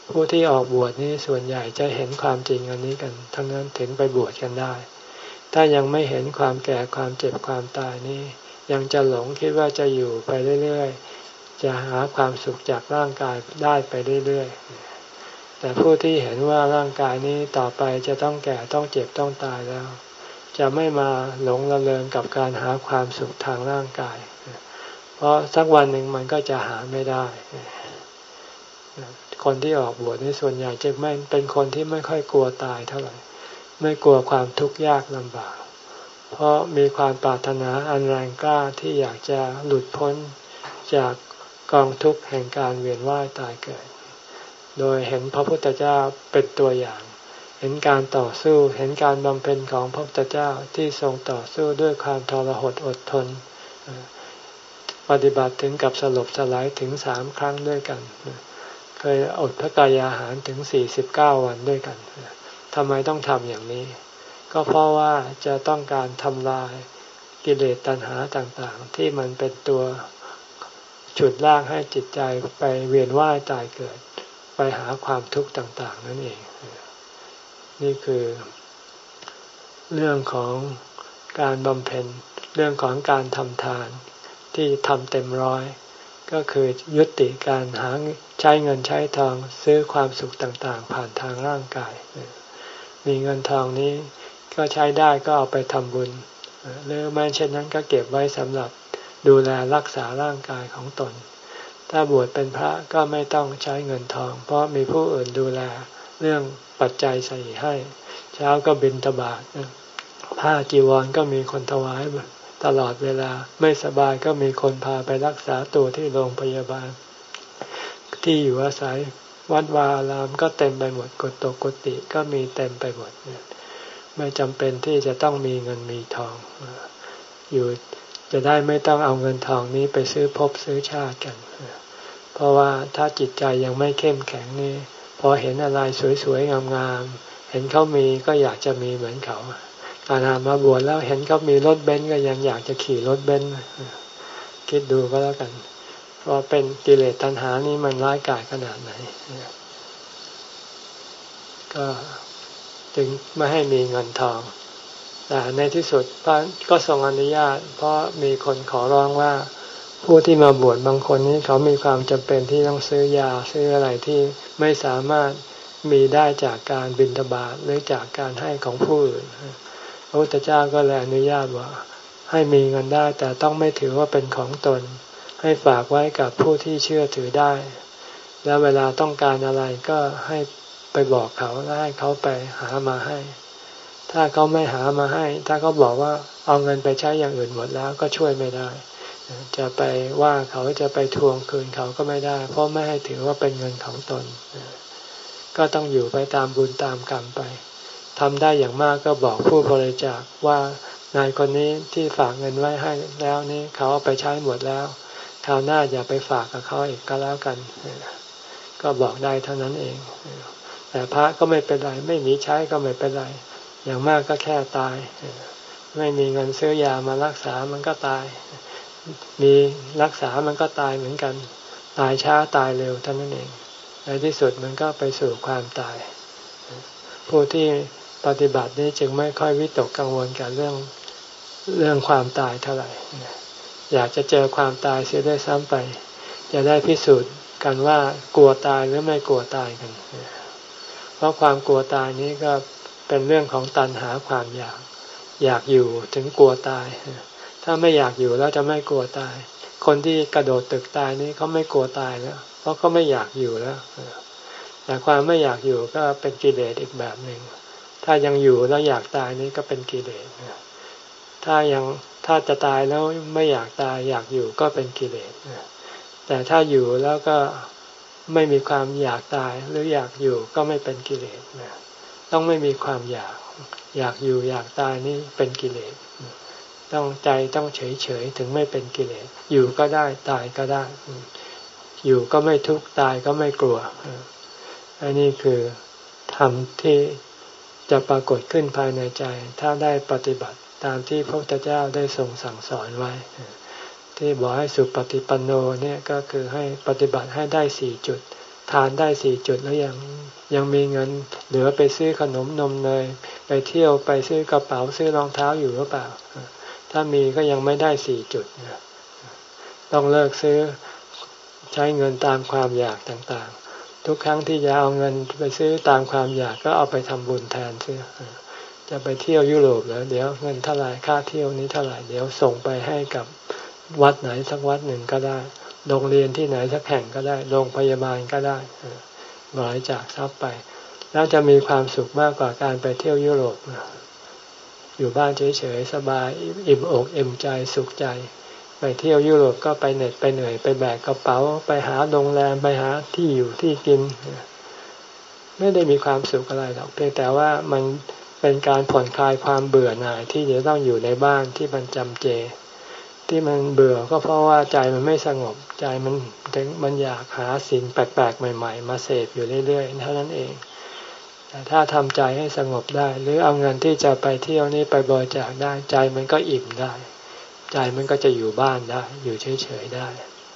ผู้ที่ออกบวชนี่ส่วนใหญ่จะเห็นความจริงอันนี้กันทั้งนั้นถึงไปบวชกันได้ถ้ายังไม่เห็นความแก่ความเจ็บความตายนี่ยังจะหลงคิดว่าจะอยู่ไปเรื่อยๆจะหาความสุขจากร่างกายได้ไปเรื่อยๆแต่ผู้ที่เห็นว่าร่างกายนี้ต่อไปจะต้องแก่ต้องเจ็บต้องตายแล้วจะไม่มาหลงระเริงกับการหาความสุขทางร่างกายเพราะสักวันหนึ่งมันก็จะหาไม่ได้คนที่ออกบวชนี่ส่วนใหญ่จะไม่เป็นคนที่ไม่ค่อยกลัวตายเท่าไหร่ไม่กลัวความทุกข์ยากลำบากเพราะมีความปรารถนาอันแรงกล้าที่อยากจะหลุดพ้นจากกองทุกข์แห่งการเวียนว่ายตายเกิดโดยเห็นพระพุทธเจ้าเป็นตัวอย่างเห็นการต่อสู้เห็นการบำเพ็ญของพระพุทธเจ้าที่ทรงต่อสู้ด้วยความทรหดอดทนปฏิบัติถึงกับสลบสลายถึงสามครั้งด้วยกันเคยอดพระกายอาหารถึงสี่สิบเก้าวันด้วยกันทำไมต้องทำอย่างนี้ก็เพราะว่าจะต้องการทำลายกิเลสตัณหาต่างๆที่มันเป็นตัวฉุดลากให้จิตใจไปเวียนว่ายตายเกิดไปหาความทุกข์ต่างๆนั่นเองนี่คือเรื่องของการบำเพ็ญเรื่องของการทำทานที่ทำเต็มร้อยก็คือยุติการหาใช้เงินใช้ทองซื้อความสุขต่างๆผ่านทางร่างกายมีเงินทองนี้ก็ใช้ได้ก็เอาไปทำบุญหรือไม่เช่นนั้นก็เก็บไว้สำหรับดูแลรักษาร่างกายของตนถ้าบวชเป็นพระก็ไม่ต้องใช้เงินทองเพราะมีผู้อื่นดูแลเรื่องปัจจัยใส่ให้เช้าก็บิณฑบาตผ้าจีวรก็มีคนถวายตลอดเวลาไม่สบายก็มีคนพาไปรักษาตัวที่โรงพยาบาลที่อยู่อาศัยวัดวาอารามก็เต็มไปหมดกุฏิกุฏิก็มีเต็มไปหมดไม่จำเป็นที่จะต้องมีเงินมีทองอยู่จะได้ไม่ต้องเอาเงินทองนี้ไปซื้อภพซื้อชาติกันเพราะว่าถ้าจิตใจยังไม่เข้มแข็งนี่พอเห็นอะไรสวยๆงามๆเห็นเขามีก็อยากจะมีเหมือนเขาการมาบวชแล้วเห็นเขามีรถเบนซ์ก็ยังอยากจะขี่รถเบนซ์คิดดูก็แล้วกันเพราะเป็นกิเลสตัณหานี่มันร้ายกาจขนาดไหนก็จึงไม่ให้มีเงินทองแต่ในที่สุดพระก็ทรงอนุญาตเพราะมีคนขอร้องว่าผู้ที่มาบวชบางคนนี้เขามีความจำเป็นที่ต้องซื้อยาซื้ออะไรที่ไม่สามารถมีได้จากการบิณฑบาตหรือจากการให้ของผู้อื่นพระพุทธเจ้าก็เลยอนุญาตว่าให้มีเงินได้แต่ต้องไม่ถือว่าเป็นของตนให้ฝากไว้กับผู้ที่เชื่อถือได้แล้วเวลาต้องการอะไรก็ให้ไปบอกเขาแล้วให้เขาไปหามาให้ถ้าเขาไม่หามาให้ถ้าเขาบอกว่าเอาเงินไปใช้อย่างอื่นหมดแล้วก็ช่วยไม่ได้จะไปว่าเขาจะไปทวงคืนเขาก็ไม่ได้เพราะไม่ให้ถือว่าเป็นเงินของตนก็ต้องอยู่ไปตามบุญตามกรรมไปทำได้อย่างมากก็บอกผู้บริจาคว่านายคนนี้ที่ฝากเงินไว้ให้แล้วนี่เขาเอาไปใช้หมดแล้วคราวหน้าอย่าไปฝากกับเขาอีกก็แล้วกันก็บอกได้เท่านั้นเองแต่พระก็ไม่เป็นไรไม่มีใช้ก็ไม่เป็นไรอย่างมากก็แค่ตายไม่มีเงินซื้อยามารักษามันก็ตายมีรักษามันก็ตายเหมือนกันตายช้าตายเร็วเท่านั้นเองในที่สุดมันก็ไปสู่ความตายผู้ที่ปฏิบัตินี้จึงไม่ค่อยวิตกกังวลกับเรื่องเรื่องความตายเท่าไหร่อยากจะเจอความตายเสียได้ซ้ำไปจะได้พิสูจน์กันว่ากลัวตายหรือไม่กลัวตายกันเพราะความกลัวตายนี้ก็เป็นเรื่องของตัณหาความอยากอยากอยู่ถึงกลัวตายถ้าไม่อยากอยู่แล้วจะไม่กลัวตายคนที่กระโดดตึกตายนี้เขาไม่กลัวตายแล้วเพราะเขาไม่อยากอยู่แล้วแต่ความไม่อยากอยู่ก็เป็นกิเลสอีกแบบหนึ่งถ้ายังอยู่แล้วอยากตายนี้ก็เป็นกิเลสถ้ายังถ้าจะตายแล้วไม่อยากตายอยากอยู่ก็เป็นกิเลสแต่ถ้าอยู่แล้วก็ไม่มีความอยากตายหรืออยากอยู่ก็ไม่เป็นกิเลสต้องไม่มีความอยากอยากอยู่อยากตายนี่เป็นกิเลสต้องใจต้องเฉยเฉยถึงไม่เป็นกิเลสอยู่ก็ได้ตายก็ได้อยู่ก็ไม่ทุกข์ตายก็ไม่กลัวอันนี้คือธรรมที่จะปรากฏขึ้นภายในใจถ้าได้ปฏิบัติตามที่พระพุทธเจ้าได้ทรงสั่งสอนไว้ที่บอกให้สุปฏิปันโนเนี่ยก็คือให้ปฏิบัติให้ได้สี่จุดทานได้สี่จุดแล้วยังยังมีเงินเหลือไปซื้อขนมนมเนยไปเที่ยวไปซื้อกระเป๋าซื้อรองเท้าอยู่หรือเปล่าถ้ามีก็ยังไม่ได้สี่จุดต้องเลิกซื้อใช้เงินตามความอยากต่างๆทุกครั้งที่จะเอาเงินไปซื้อตามความอยากก็เอาไปทำบุญแทนซื้อจะไปเที่ยวยุโรปแล้วเดี๋ยวเงินเท่าไหร่ค่าเที่ยวนี้เท่าไหร่เดี๋ยวส่งไปให้กับวัดไหนสักวัดหนึ่งก็ได้โรงเรียนที่ไหนสักแห่งก็ได้โรงพยาบาลก็ได้บริจาคทรัพย์ไปแล้วจะมีความสุขมากกว่าการไปเที่ยวยุโรปอยู่บ้านเฉยๆสบายอิ่มอกอิ่มใจสุขใจไปเที่ยวยุโรปก็ไปเหน็ดไปเหนื่อยไปแบกกระเป๋าไปหาโรงแรมไปหาที่อยู่ที่กินไม่ได้มีความสุขอะไรหรอกเพียงแต่ว่ามันเป็นการผ่อนคลายความเบื่อหน่ายที่จะต้องอยู่ในบ้านที่มันจำเจที่มันเบื่อก็เพราะว่าใจมันไม่สงบใจมันถึงมันอยากหาสิ่งแปลกๆใหม่ๆมาเสพอยู่เรื่อยๆเท่านั้นเองแต่ถ้าทำใจให้สงบได้หรือเอาเงินที่จะไปเที่ยวนี้ไปบริจาคได้ใจมันก็อิ่มได้ใจมันก็จะอยู่บ้านได้อยู่เฉยๆได้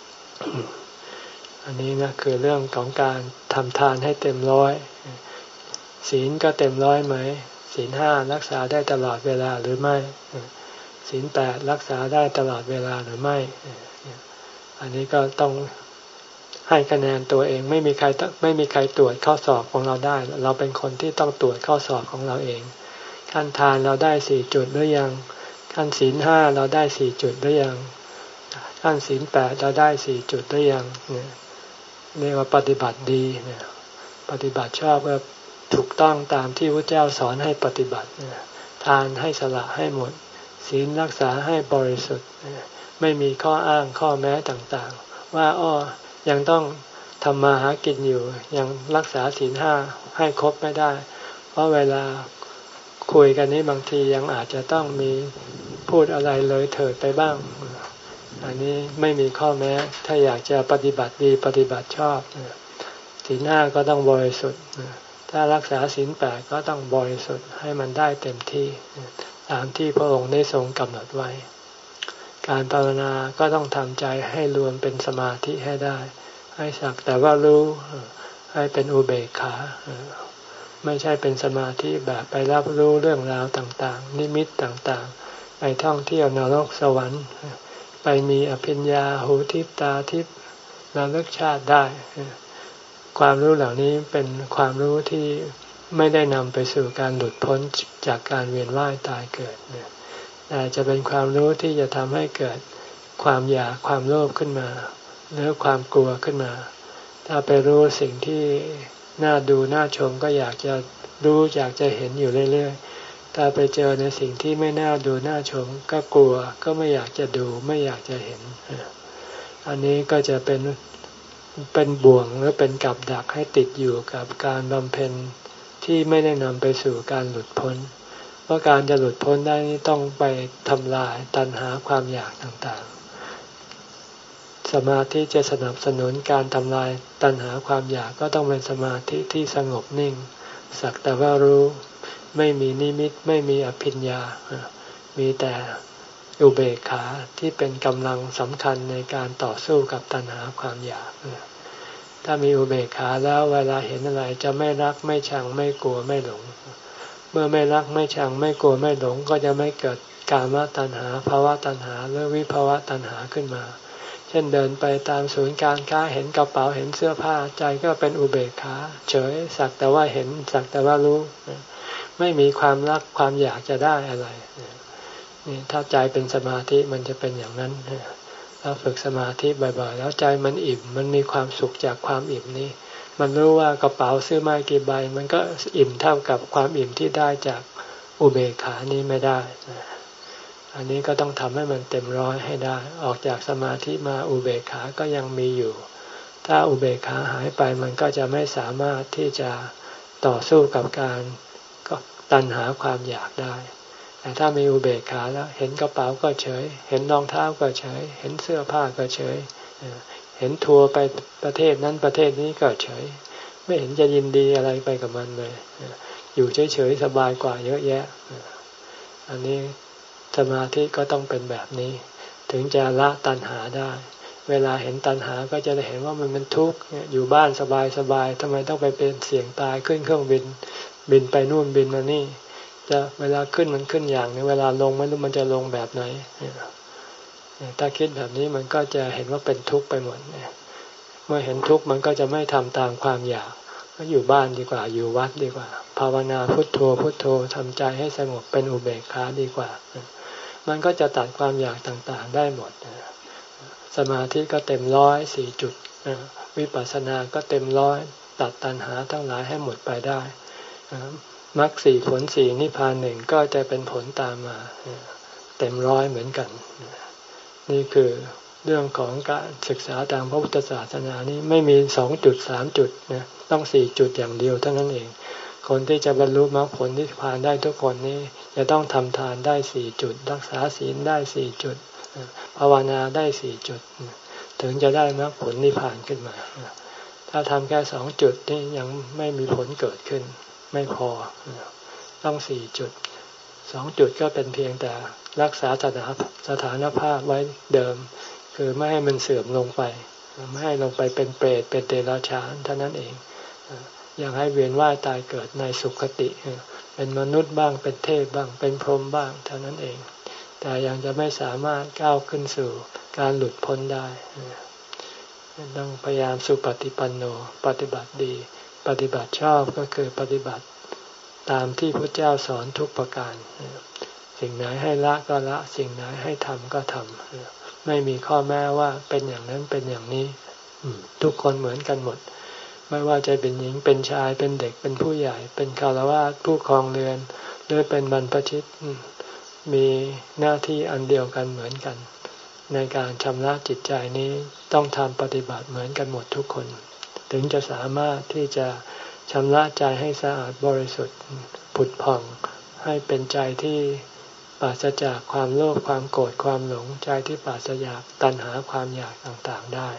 อันนี้นะคือเรื่องของการทำทานให้เต็มร้อยศีลก็เต็มร้อยไหมศีลห้ารักษาได้ตลอดเวลาหรือไม่ศีลแปดรักษาได้ตลอดเวลาหรือไม่อันนี้ก็ต้องให้คะแนนตัวเองไม่มีใครไม่มีใครตรวจข้อสอบของเราได้เราเป็นคนที่ต้องตรวจข้อสอบของเราเองขั้นทานเราได้สี่จุดหรือยังขั้นศีลห้าเราได้สี่จุดหรือยังขั้นศีลแปดเราได้สี่จุดหรือยังเนี่ยเรียกว่าปฏิบัติดีเนี่ยปฏิบัติชอบก็ถูกต้องตามที่พระเจ้าสอนให้ปฏิบัติทานให้สละให้หมดศีลรักษาให้บริสุทธิ์ไม่มีข้ออ้างข้อแม้ต่างๆว่าอ้อยังต้องทำมาหากินอยู่ยังรักษาศีลห้าให้ครบไม่ได้เพราะเวลาคุยกันนี้บางทียังอาจจะต้องมีพูดอะไรเลยเถิดไปบ้างอันนี้ไม่มีข้อแม้ถ้าอยากจะปฏิบัติดีปฏิบัติชอบศีลห้าก็ต้องบริสุทธิ์ถ้ารักษาศีลแปดก็ต้องบริสุทธิ์ให้มันได้เต็มที่ตามที่พระองค์ได้ทรงกำหนดไว้การภาวนาก็ต้องทำใจให้รวมเป็นสมาธิให้ได้ให้สักแต่ว่ารู้ให้เป็นอุเบกขาไม่ใช่เป็นสมาธิแบบไปรับรู้เรื่องราวต่างๆนิมิตต่างๆไปท่องเที่ยวนรกสวรรค์ไปมีอภิญญาหูทิพตาทิพระลึกชาติได้ความรู้เหล่านี้เป็นความรู้ที่ไม่ได้นำไปสู่การหลุดพ้นจากการเวียนว่ายตายเกิดแต่จะเป็นความรู้ที่จะทำให้เกิดความอยากความโลภขึ้นมาหรือความกลัวขึ้นมาถ้าไปรู้สิ่งที่น่าดูน่าชมก็อยากจะรู้อยากจะเห็นอยู่เรื่อยๆถ้าไปเจอในสิ่งที่ไม่น่าดูน่าชมก็กลัวก็ไม่อยากจะดูไม่อยากจะเห็นอันนี้ก็จะเป็นเป็นบ่วงหรือเป็นกับดักให้ติดอยู่กับการบำเพ็ญที่ไม่ได้นำไปสู่การหลุดพ้นเพราะการจะหลุดพ้นได้นี่ต้องไปทำลายตัณหาความอยากต่างๆสมาธิจะสนับสนุนการทำลายตัณหาความอยากก็ต้องเป็นสมาธิที่สงบนิ่งสักแต่ว่ารู้ไม่มีนิมิตไม่มีอภิญญามีแต่อุเบกขาที่เป็นกำลังสำคัญในการต่อสู้กับตัณหาความอยากถ้ามีอุเบกขาแล้วเวลาเห็นอะไรจะไม่รักไม่ชังไม่กลัวไม่หลงเมื่อไม่รักไม่ชังไม่กลัวไม่หลงก็จะไม่เกิดกามตัณหาภาวะตัณหาหรือวิภาวะตัณหาขึ้นมาเช่นเดินไปตามศูนย์การค้าเห็นกระเป๋าเห็นเสื้อผ้าใจก็เป็นอุเบกขาเฉยสักแต่ว่าเห็นสักแต่ว่ารู้ไม่มีความรักความอยากจะได้อะไรนี่ถ้าใจเป็นสมาธิมันจะเป็นอย่างนั้นถ้าฝึกสมาธิบ่อยๆแล้วใจมันอิ่มมันมีความสุขจากความอิ่มนี้มันรู้ว่ากระเป๋าซื้อมากี่ใบมันก็อิ่มเท่ากับความอิ่มที่ได้จากอุเบกขานี้ไม่ได้อันนี้ก็ต้องทำให้มันเต็มร้อยให้ได้ออกจากสมาธิมาอุเบกขาก็ยังมีอยู่ถ้าอุเบกขาหายไปมันก็จะไม่สามารถที่จะต่อสู้กับการก็ตัณหาความอยากได้แต่ถ้ามีอุเบกขาแล้วเห็นกระเป๋าก็เฉยเห็นรองเท้าก็เฉยเห็นเสื้อผ้าก็เฉยเห็นทัวร์ไปประเทศนั้นประเทศนี้ก็เฉยไม่เห็นจะยินดีอะไรไปกับมันเลยอยู่เฉยๆสบายกว่าเยอะแยะอันนี้สมาธิก็ต้องเป็นแบบนี้ถึงจะละตัณหาได้เวลาเห็นตัณหาก็จะได้เห็นว่ามันเป็นทุกข์อยู่บ้านสบายๆทำไมต้องไปเป็นเสี่ยงตายขึ้นเครื่องบินบินไปนู่นบินมานี่จะเวลาขึ้นมันขึ้นอย่างนึงเวลาลงไม่รู้มันจะลงแบบไหนถ้าคิดแบบนี้มันก็จะเห็นว่าเป็นทุกข์ไปหมดเมื่อเห็นทุกข์มันก็จะไม่ทำตามความอยากก็อยู่บ้านดีกว่าอยู่วัดดีกว่าภาวนาพุทโธพุทโธทำใจให้สงบเป็นอุเบกขาดีกว่ามันก็จะตัดความอยากต่างๆได้หมดสมาธิก็เต็มร้อยสี่จุดวิปัสสนาก็เต็มร้อยตัดตัณหาทั้งหลายให้หมดไปได้มรรคสี่ผลสี่นิพพานหนึ่งก็จะเป็นผลตามมาเต็มร้อยเหมือนกันนี่คือเรื่องของการศึกษาทางพระพุทธศาสนานี้ไม่มีสองจุดสามจุดนะต้องสี่จุดอย่างเดียวเท่านั้นเองคนที่จะบรรลุมรรคผลนิพพานได้ทุกคนนี้จะต้องทำทานได้สี่จุดรักษาศีลได้สี่จุดภาวนาได้สี่จุดถึงจะได้มรรคผลนิพพานขึ้นมาถ้าทำแค่สองจุดนี่ยังไม่มีผลเกิดขึ้นไม่พอต้องสี่จุดสองจุดก็เป็นเพียงแต่รักษาสถาสถานภาพไว้เดิมคือไม่ให้มันเสื่อมลงไปไม่ให้ลงไปเป็นเปรตเป็นเดรัจฉานเท่านั้นเองยังให้เวียนว่ายตายเกิดในสุคติเป็นมนุษย์บ้างเป็นเทพบ้างเป็นพรหมบ้างเท่านั้นเองแต่ยังจะไม่สามารถก้าวขึ้นสู่การหลุดพ้นได้ต้องพยายามสุปฏิปันโนปฏิบัติดีปฏิบัติชอบก็คือปฏิบัติตามที่พระเจ้าสอนทุกประการสิ่งไหนให้ละก็ละสิ่งไหนให้ทำก็ทำไม่มีข้อแม้ว่าเป็นอย่างนั้นเป็นอย่างนี้ทุกคนเหมือนกันหมดไม่ว่าจะเป็นหญิงเป็นชายเป็นเด็กเป็นผู้ใหญ่เป็นฆราวาสผู้ครองเรือนหรือเป็นบรรพชิตมีหน้าที่อันเดียวกันเหมือนกันในการชำระจิตใจนี้ต้องทำปฏิบัติเหมือนกันหมดทุกคนถึงจะสามารถที่จะชำระใจให้สะอาดบริสุทธิ์ผุดผ่องให้เป็นใจที่ปราศจากความโลภความโกรธความหลงใจที่ปราศจากตัณหาความอยากต่างๆได้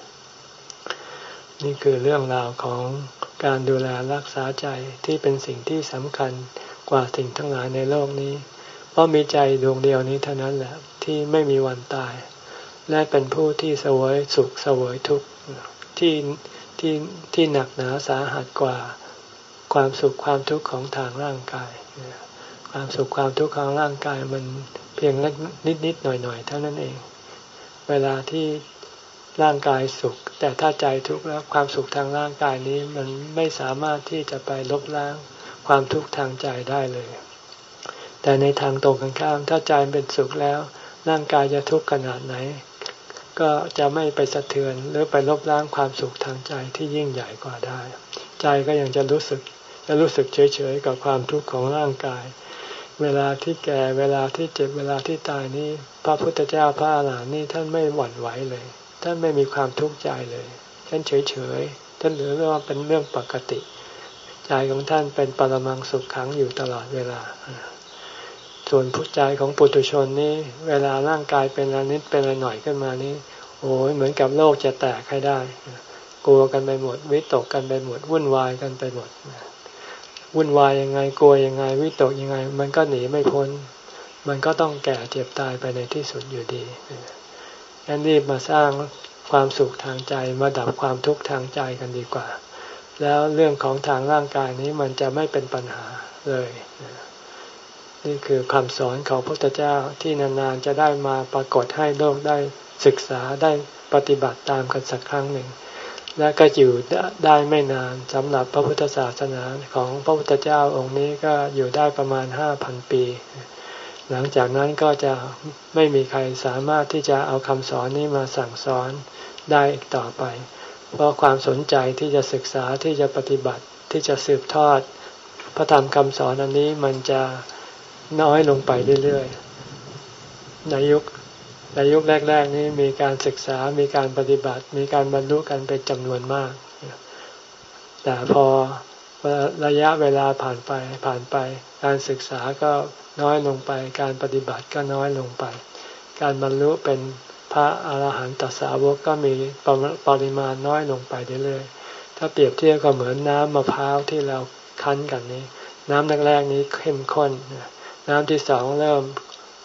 นี่คือเรื่องราวของการดูแลรักษาใจที่เป็นสิ่งที่สำคัญกว่าสิ่งทั้งหลายในโลกนี้เพราะมีใจดวงเดียวนี้เท่านั้นแหละที่ไม่มีวันตายและเป็นผู้ที่เสวยสุขเสวยทุกข์ที่ที่ที่หนักหนาสาหัสกว่าความสุขความทุกข์ของทางร่างกายความสุขความทุกข์ของร่างกายมันเพียงเล็กนิดนิดหน่อยหน่อยเท่านั้นเองเวลาที่ร่างกายสุขแต่ถ้าใจทุกข์แล้วความสุขทางร่างกายนี้มันไม่สามารถที่จะไปลบล้างความทุกข์ทางใจได้เลยแต่ในทางตรงกันข้ามถ้าใจเป็นสุขแล้วร่างกายจะทุกข์ขนาดไหนก็จะไม่ไปสะเทือนหรือไปลบล้างความสุขทางใจที่ยิ่งใหญ่กว่าได้ใจก็ยังจะรู้สึกจะรู้สึกเฉยๆกับความทุกข์ของร่างกายเวลาที่แก่เวลาที่เจ็บเวลาที่ตายนี้พระพุทธเจ้าพระอรหันต์นี่ท่านไม่หวั่นไหวเลยท่านไม่มีความทุกข์ใจเลยท่านเฉยๆท่านถือว่าเป็นเรื่องปกติใจของท่านเป็นปรมังสุขขังอยู่ตลอดเวลาส่วนผู้ใจของปุถุชนนี่เวลาร่างกายเป็นอะไรนิดเป็นอะไรหน่อยขึ้นมานี่โอ้ยเหมือนกับโลกจะแตกให้ได้กลัวกันไปหมดวิตกกันไปหมดวุ่นวายกันไปหมดวุ่นวายยังไงกลัวยังไงวิตกยังไงมันก็หนีไม่พ้นมันก็ต้องแก่เจ็บตายไปในที่สุดอยู่ดีงั้นรีบมาสร้างความสุขทางใจมาดับความทุกข์ทางใจกันดีกว่าแล้วเรื่องของทางร่างกายนี้มันจะไม่เป็นปัญหาเลยนี่คือคำสอนของพระพุทธเจ้าที่นานๆจะได้มาปรากฏให้โลกได้ศึกษาได้ปฏิบัติตามกันสักครั้งหนึ่งและก็อยู่ได้ไม่นานสำหรับพระพุทธศาสนาของพระพุทธเจ้าองค์นี้ก็อยู่ได้ประมาณห้าพันปีหลังจากนั้นก็จะไม่มีใครสามารถที่จะเอาคำสอนนี้มาสั่งสอนได้อีกต่อไปเพราะความสนใจที่จะศึกษาที่จะปฏิบัติที่จะสืบทอดพระธรรมคำสอนอันนี้มันจะน้อยลงไปเรื่อยๆในยุคในยุคแรกๆนี้มีการศึกษามีการปฏิบัติมีการบรรลุกันเป็นจำนวนมากแต่พอระยะเวลาผ่านไปผ่านไปการศึกษาก็น้อยลงไปการปฏิบัติก็น้อยลงไปการบรรลุเป็นพระอรหันตสาวกก็มีปริมาณน้อยลงไปเรื่อยๆถ้าเปรียบเทียบก็เหมือนน้ำมะพร้าวที่เราคั้นกันนี้น้ำแรกๆนี้เข้มข้นน้ำที่สองเริ่ม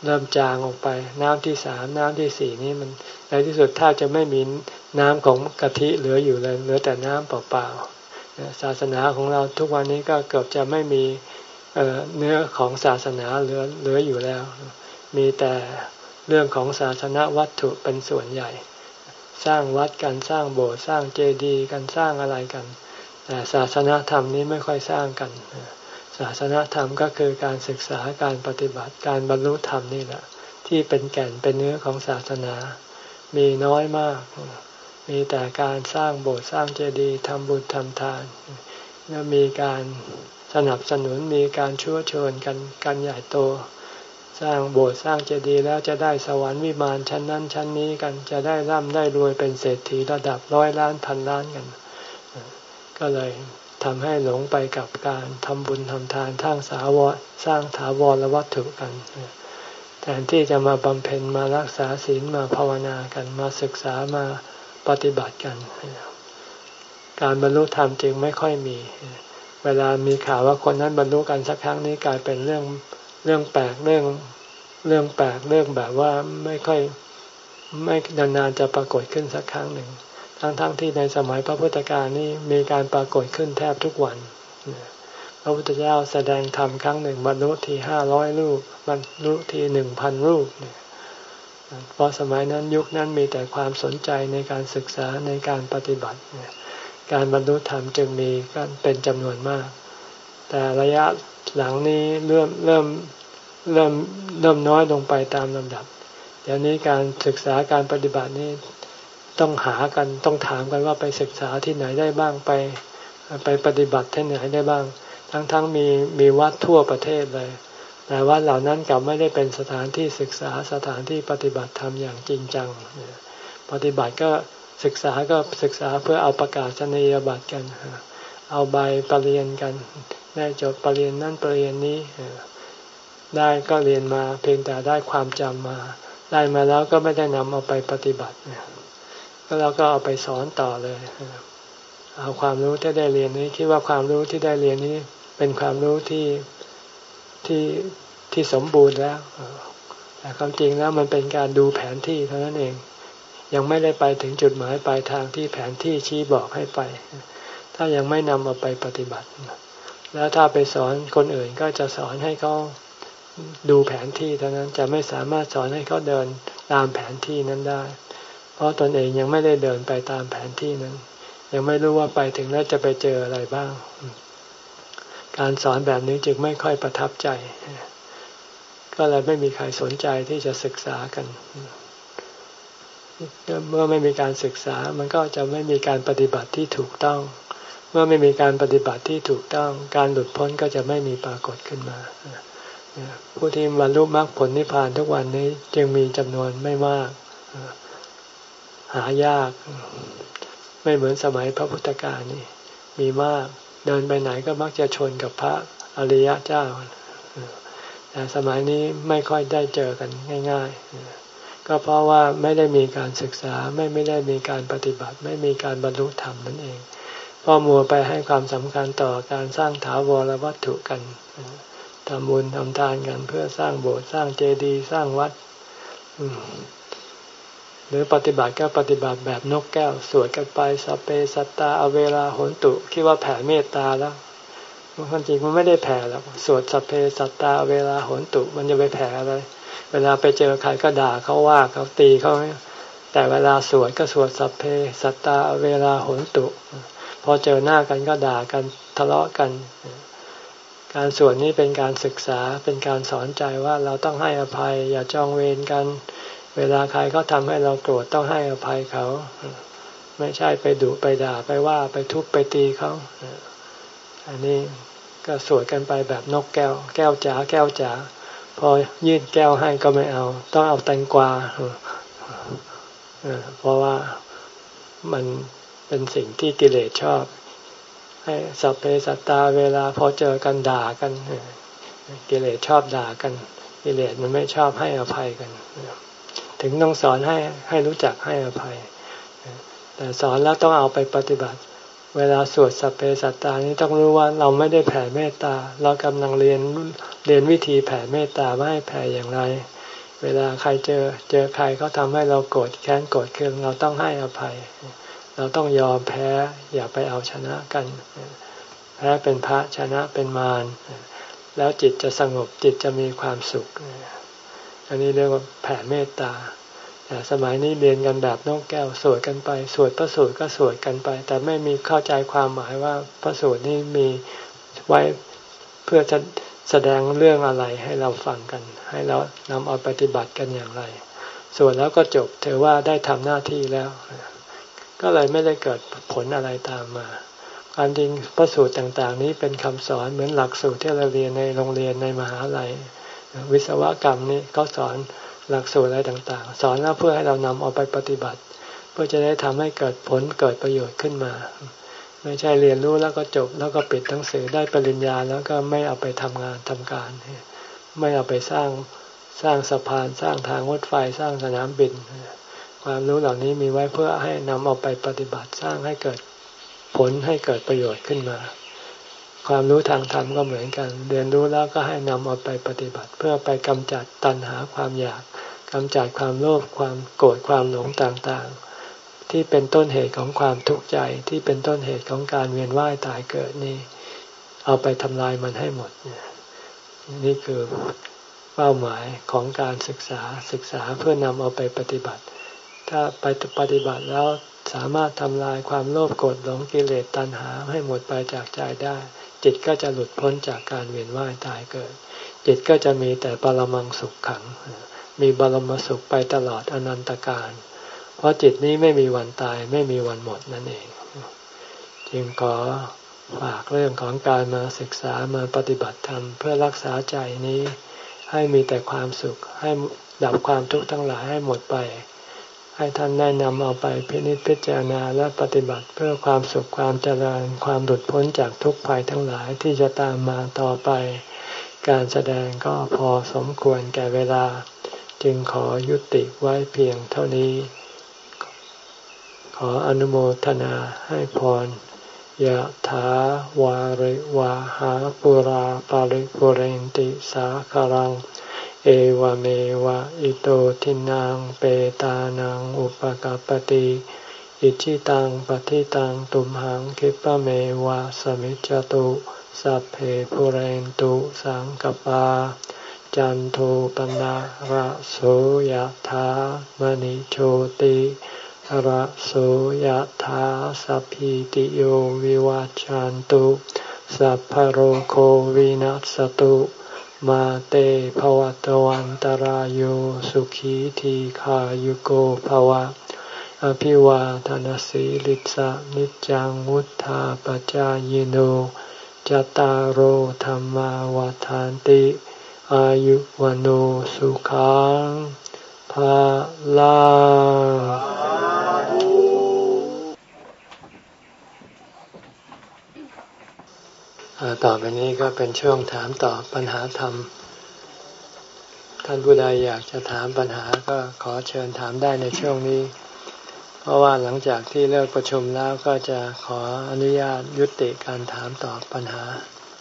เริ่มจางออกไปน้ำที่สามน้ำที่สี่นี่มันในที่สุดถ้าจะไม่มีน้ำของกะทิเหลืออยู่เลยเหลือแต่น้ำเปล่าๆศาสนาของเราทุกวันนี้ก็เกือบจะไม่มีเอ่อเนื้อของศาสนาเหลือเหลืออยู่แล้วมีแต่เรื่องของศาสนวัตถุเป็นส่วนใหญ่สร้างวัดกันสร้างโบสถ์สร้างเจดีย์กันสร้างอะไรกันแต่ศาสนธรรมนี้ไม่ค่อยสร้างกันศาสนธรรมก็คือการศึกษาการปฏิบัติการบรรลุธรรมนี่แหละที่เป็นแก่นเป็นเนื้อของศาสนามีน้อยมากมีแต่การสร้างโบสถ์สร้างเจดีย์ทำบุญทำทานแล้วมีการสนับสนุนมีการชั่วเชิญกันกันใหญ่โตสร้างโบสถ์สร้างเจดีย์แล้วจะได้สวรรค์วิมานชั้นนั้นชั้นนี้กันจะได้ร่ำได้รวยเป็นเศรษฐีระดับร้อยล้านพันล้านกันก็เลยทำให้หลงไปกับการทำบุญทำทานสร้างสาวรสร้างถาวรวัตถุกันแทนที่จะมาบำเพ็ญมารักษาศีลมาภาวนากันมาศึกษามาปฏิบัติกันการบรรลุธรรมจึงไม่ค่อยมีเวลามีข่าวว่าคนนั้นบรรลุกันสักครั้งนี้กลายเป็นเรื่องเรื่องแปลกเรื่องเรื่องแปลกเรื่องแบบว่าไม่ค่อยไม่นานๆจะปรากฏขึ้นสักครั้งหนึ่งทั้งๆ ท, ที่ในสมัยพระพุทธกาลนี่มีการปรากฏขึ้นแทบทุกวันพระพุทธเจ้าแสดงธรรมครั้งหนึ่งบรรลุทีห้าร้อยรูปบรรลุทีหนึ่งพันรูปเนี่ยเพราะสมัยนั้นยุคนั้นมีแต่ความสนใจในการศึกษาในการปฏิบัติการบรรลุธรรมจึงมีกันเป็นจำนวนมากแต่ระยะหลังนี้เริ่มเริ่มเริ่มเริ่มน้อยลงไปตามลำดับเดี๋ยวนี้การศึกษาการปฏิบัตินี้ต้องหากันต้องถามกันว่าไปศึกษาที่ไหนได้บ้างไปไปปฏิบัติที่ไหนได้บ้างทั้งๆมีมีวัดทั่วประเทศเลยแต่วัดเหล่านั้นกลับไม่ได้เป็นสถานที่ศึกษาสถานที่ปฏิบัติธรรมอย่างจริงจังปฏิบัติก็ศึกษาก็ศึกษาเพื่อเอาประกาศนียบัตรกันเอาใบปริญญากันได้จบปริญญานั้นปริญญานี้ได้ก็เรียนมาเพียงแต่ได้ความจำมาได้มาแล้วก็ไม่ได้นำเอาไปปฏิบัติก็เราก็เอาไปสอนต่อเลยเอาความรู้ที่ได้เรียนนี้คิดว่าความรู้ที่ได้เรียนนี้เป็นความรู้ที่ที่ที่สมบูรณ์แล้วแต่ความจริงแล้วมันเป็นการดูแผนที่เท่านั้นเองยังไม่ได้ไปถึงจุดหมายปลายทางที่แผนที่ชี้บอกให้ไปถ้ายังไม่นำเอาไปปฏิบัติแล้วถ้าไปสอนคนอื่นก็จะสอนให้เขาดูแผนที่เท่านั้นจะไม่สามารถสอนให้เขาเดินตามแผนที่นั้นได้เพราะตนเองยังไม่ได้เดินไปตามแผนที่นั้นยังไม่รู้ว่าไปถึงแล้วจะไปเจออะไรบ้างการสอนแบบนี้จึงไม่ค่อยประทับใจก็เลยไม่มีใครสนใจที่จะศึกษากันเมื่อไม่มีการศึกษามันก็จะไม่มีการปฏิบัติที่ถูกต้องเมื่อไม่มีการปฏิบัติที่ถูกต้องการหลุดพ้นก็จะไม่มีปรากฏขึ้นมาผู้ที่บรรลุมรรคผลนิพพานทุกวันนี้จึงมีจำนวนไม่มากหายากไม่เหมือนสมัยพระพุทธกาลนี่มีมากเดินไปไหนก็มักจะชนกับพระอริยเจ้าแต่สมัยนี้ไม่ค่อยได้เจอกันง่ายๆก็เพราะว่าไม่ได้มีการศึกษาไม่ไม่ได้มีการปฏิบัติไม่มีการบรรลุธรรมนั่นเองเพราะมัวไปให้ความสำคัญต่อการสร้างถาวรวัตถุกันทำบุญทำทานกันเพื่อสร้างโบสถ์สร้างเจดีย์สร้างวัดหรือปฏิบัติก็ปฏิบัติแบบนกแก้วสวดกันไปสัพเพสัตตาอเวลาโหนตุคิดว่าแผ่เมตตาแล้วความจริงมันไม่ได้แผ่แล้วสวดสัพเพสัตตาอเวลาโหนตุมันจะไปแผ่อะไรเวลาไปเจอใครก็ด่าเขาว่าเขาตีเขาแต่เวลาสวดก็สวดสัพเพสัตตาอเวลาโหนตุพอเจอหน้ากันก็ด่ากันทะเลาะกันการสวดนี้เป็นการศึกษาเป็นการสอนใจว่าเราต้องให้อภัยอย่าจองเวรกันเวลาใครเขาทำให้เราโกรธต้องให้อภัยเขาไม่ใช่ไปดุไปด่าไปว่าไปทุบไปตีเขาอันนี้ก็สวดกันไปแบบนกแก้วแก้วจ๋าแก้วจ๋าพอยื่นแก้วให้ก็ไม่เอาต้องเอาแตงกวาเพราะว่ามันเป็นสิ่งที่กิเลสชอบให้สัพเพสัตตาเวลาพอเจอกันด่ากันกิเลสชอบด่ากันกิเลสมันไม่ชอบให้อภัยกันถึงต้องสอนให้ให้รู้จักให้อภัยแต่สอนแล้วต้องเอาไปปฏิบัติเวลาสวดสัพเพสัตตานี้ต้องรู้ว่าเราไม่ได้แผ่เมตตาเรากำลังเรียนเรียนวิธีแผ่เมตตาว่าให้แผ่อย่างไรเวลาใครเจอเจอใครเขาทำให้เราโกรธแค้นโกรธเคืองเราต้องให้อภัยเราต้องยอมแพ้อย่าไปเอาชนะกันแพ้เป็นพระชนะเป็นมารแล้วจิตจะสงบจิตจะมีความสุขอันนี้เรียกว่าแผ่เมตตาแต่สมัยนี้เรียนกันแบบนกแก้วสวดกันไปสวดพระสูตรก็สวดกันไปแต่ไม่มีเข้าใจความหมายว่าพระสูตรนี้มีไว้เพื่อจะแสดงเรื่องอะไรให้เราฟังกันให้เรานำเอาปฏิบัติกันอย่างไรสวดแล้วก็จบถือว่าได้ทำหน้าที่แล้วก็เลยไม่ได้เกิดผลอะไรตามมาความจริงพระสูตรต่างๆนี้เป็นคำสอนเหมือนหลักสูตรที่เราเรียนในโรงเรียนในมหาลัยวิศวกรรมนี่เขาสอนหลักสูตรอะไรต่างๆสอนแล้วเพื่อให้เรานำเอาไปปฏิบัติเพื่อจะได้ทำให้เกิดผลเกิดประโยชน์ขึ้นมาไม่ใช่เรียนรู้แล้วก็จบแล้วก็ปิดหนังสือได้ปริญญาแล้วก็ไม่เอาไปทำงานทำการไม่เอาไปสร้างสร้างสะพานสร้างทางรถไฟสร้างสนามบินความรู้เหล่านี้มีไว้เพื่อให้นำเอาไปปฏิบัติสร้างให้เกิดผลให้เกิดประโยชน์ขึ้นมาความรู้ทางธรรมก็เหมือนกันเรียนรู้แล้วก็ให้นำเอาไปปฏิบัติเพื่อไปกำจัดตัณหาความอยากกำจัดความโลภความโกรธความหลงต่างๆที่เป็นต้นเหตุของความทุกข์ใจที่เป็นต้นเหตุของการเวียนว่ายตายเกิดนี่เอาไปทำลายมันให้หมดนี่คือเป้าหมายของการศึกษาศึกษาเพื่อนำเอาไปปฏิบัติถ้าไปปฏิบัติแล้วสามารถทำลายความโลภโกรธหลงกิเลสตัณหาให้หมดไปจากใจได้จิตก็จะหลุดพ้นจากการเวียนว่ายตายเกิดจิตก็จะมีแต่ปรมังสุขขังมีบรมสุขไปตลอดอนันตกาลเพราะจิตนี้ไม่มีวันตายไม่มีวันหมดนั่นเองจึงขอฝากเรื่องของการมาศึกษามาปฏิบัติธรรมเพื่อรักษาใจนี้ให้มีแต่ความสุขให้ดับความทุกข์ทั้งหลายให้หมดไปให้ท่านได้นำเอาไปพินิจพิจารณาและปฏิบัติเพื่อความสุขความเจริญความหลุดพ้นจากทุกข์ภัยทั้งหลายที่จะตามมาต่อไปการแสดงก็พอสมควรแก่เวลาจึงขอยุติไว้เพียงเท่านี้ขออนุโมทนาให้พรยะถาวาริวาหาปุราปาริปุเรนติสาคารังเอวเมวะอิโตทินังเปตานังอุปกัปปติอิจิตังปฏิตังตุมหังคิปะเมวะสมิจจตุสัพเพปุเรนตุสังกปาจันโทปนะระโสยถามณิโชติระโสยถาสัพพิติโยวิวัจจันตุสัพพโรโควินัสตุมาเตภวัตวันตารโยสุขีทีขายุโกภวะอภิวาทนาสีลิสะนิจังวุธาปจายโนจตารโหธรรมาวาทานติอายุวโนสุขังภาลังต่อไปนี้ก็เป็นช่วงถามตอบปัญหาธรรมท่านผู้ใดอยากจะถามปัญหาก็ขอเชิญถามได้ในช่วงนี้เพราะว่าหลังจากที่เลิกประชุมแล้วก็จะขออนุญาตยุติการถามตอบปัญหา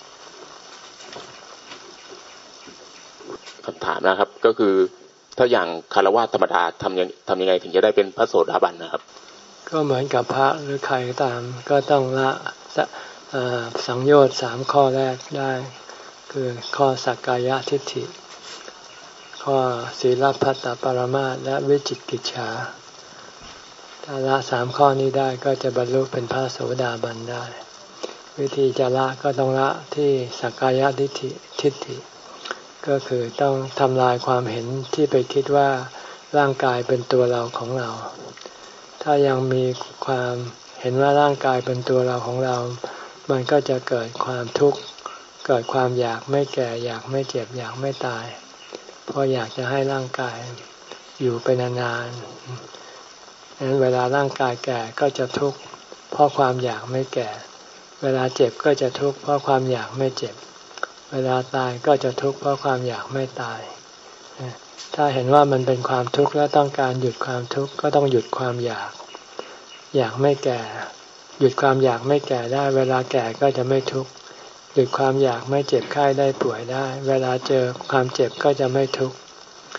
คำถามนะครับก็คือถ้าอย่างคฤหัสถ์ธรรมดาทำยังทำยังไงถึงจะได้เป็นพระโสดาบันนะครับก็เหมือนกับพระหรือใครก็ตามก็ต้องละสังโยชน์สามข้อแรกได้คือข้อสักกายทิฏฐิข้อศีลพัตตปรมาสและวิจิกิจฉาถ้าละสามข้อนี้ได้ก็จะบรรลุเป็นพระโสดาบันได้วิธีจะละก็ต้องละที่สักกายทิฏฐิทิฏฐิก็คือต้องทำลายความเห็นที่ไปคิดว่าร่างกายเป็นตัวเราของเราถ้ายังมีความเห็นว่าร่างกายเป็นตัวเราของเรามันก็จะเกิดความทุกข์เกิดความอยากไม่แก่อยากไม่เจ็บอยากไม่ตายเพราะอยากจะให้ร่างกายอยู่ไปนานๆงั้นเวลาร่างกายแก่ก็จะทุกข์เพราะความอยากไม่แก่เวลาเจ็บก็จะทุกข์เพราะความอยากไม่เจ็บเวลาตายก็จะทุกข์เพราะความอยากไม่ตายถ้าเห็นว่ามันเป็นความทุกข์และต้องการหยุดความทุกข์ก็ต้องหยุดความอยากอยากไม่แก่หยุดความอยากไม่แก่ได้เวลาแก่ก็จะไม่ทุกข์หยุดความอยากไม่เจ็บไข้ได้ป่วยได้เวลาเจอความเจ็บก็จะไม่ทุกข์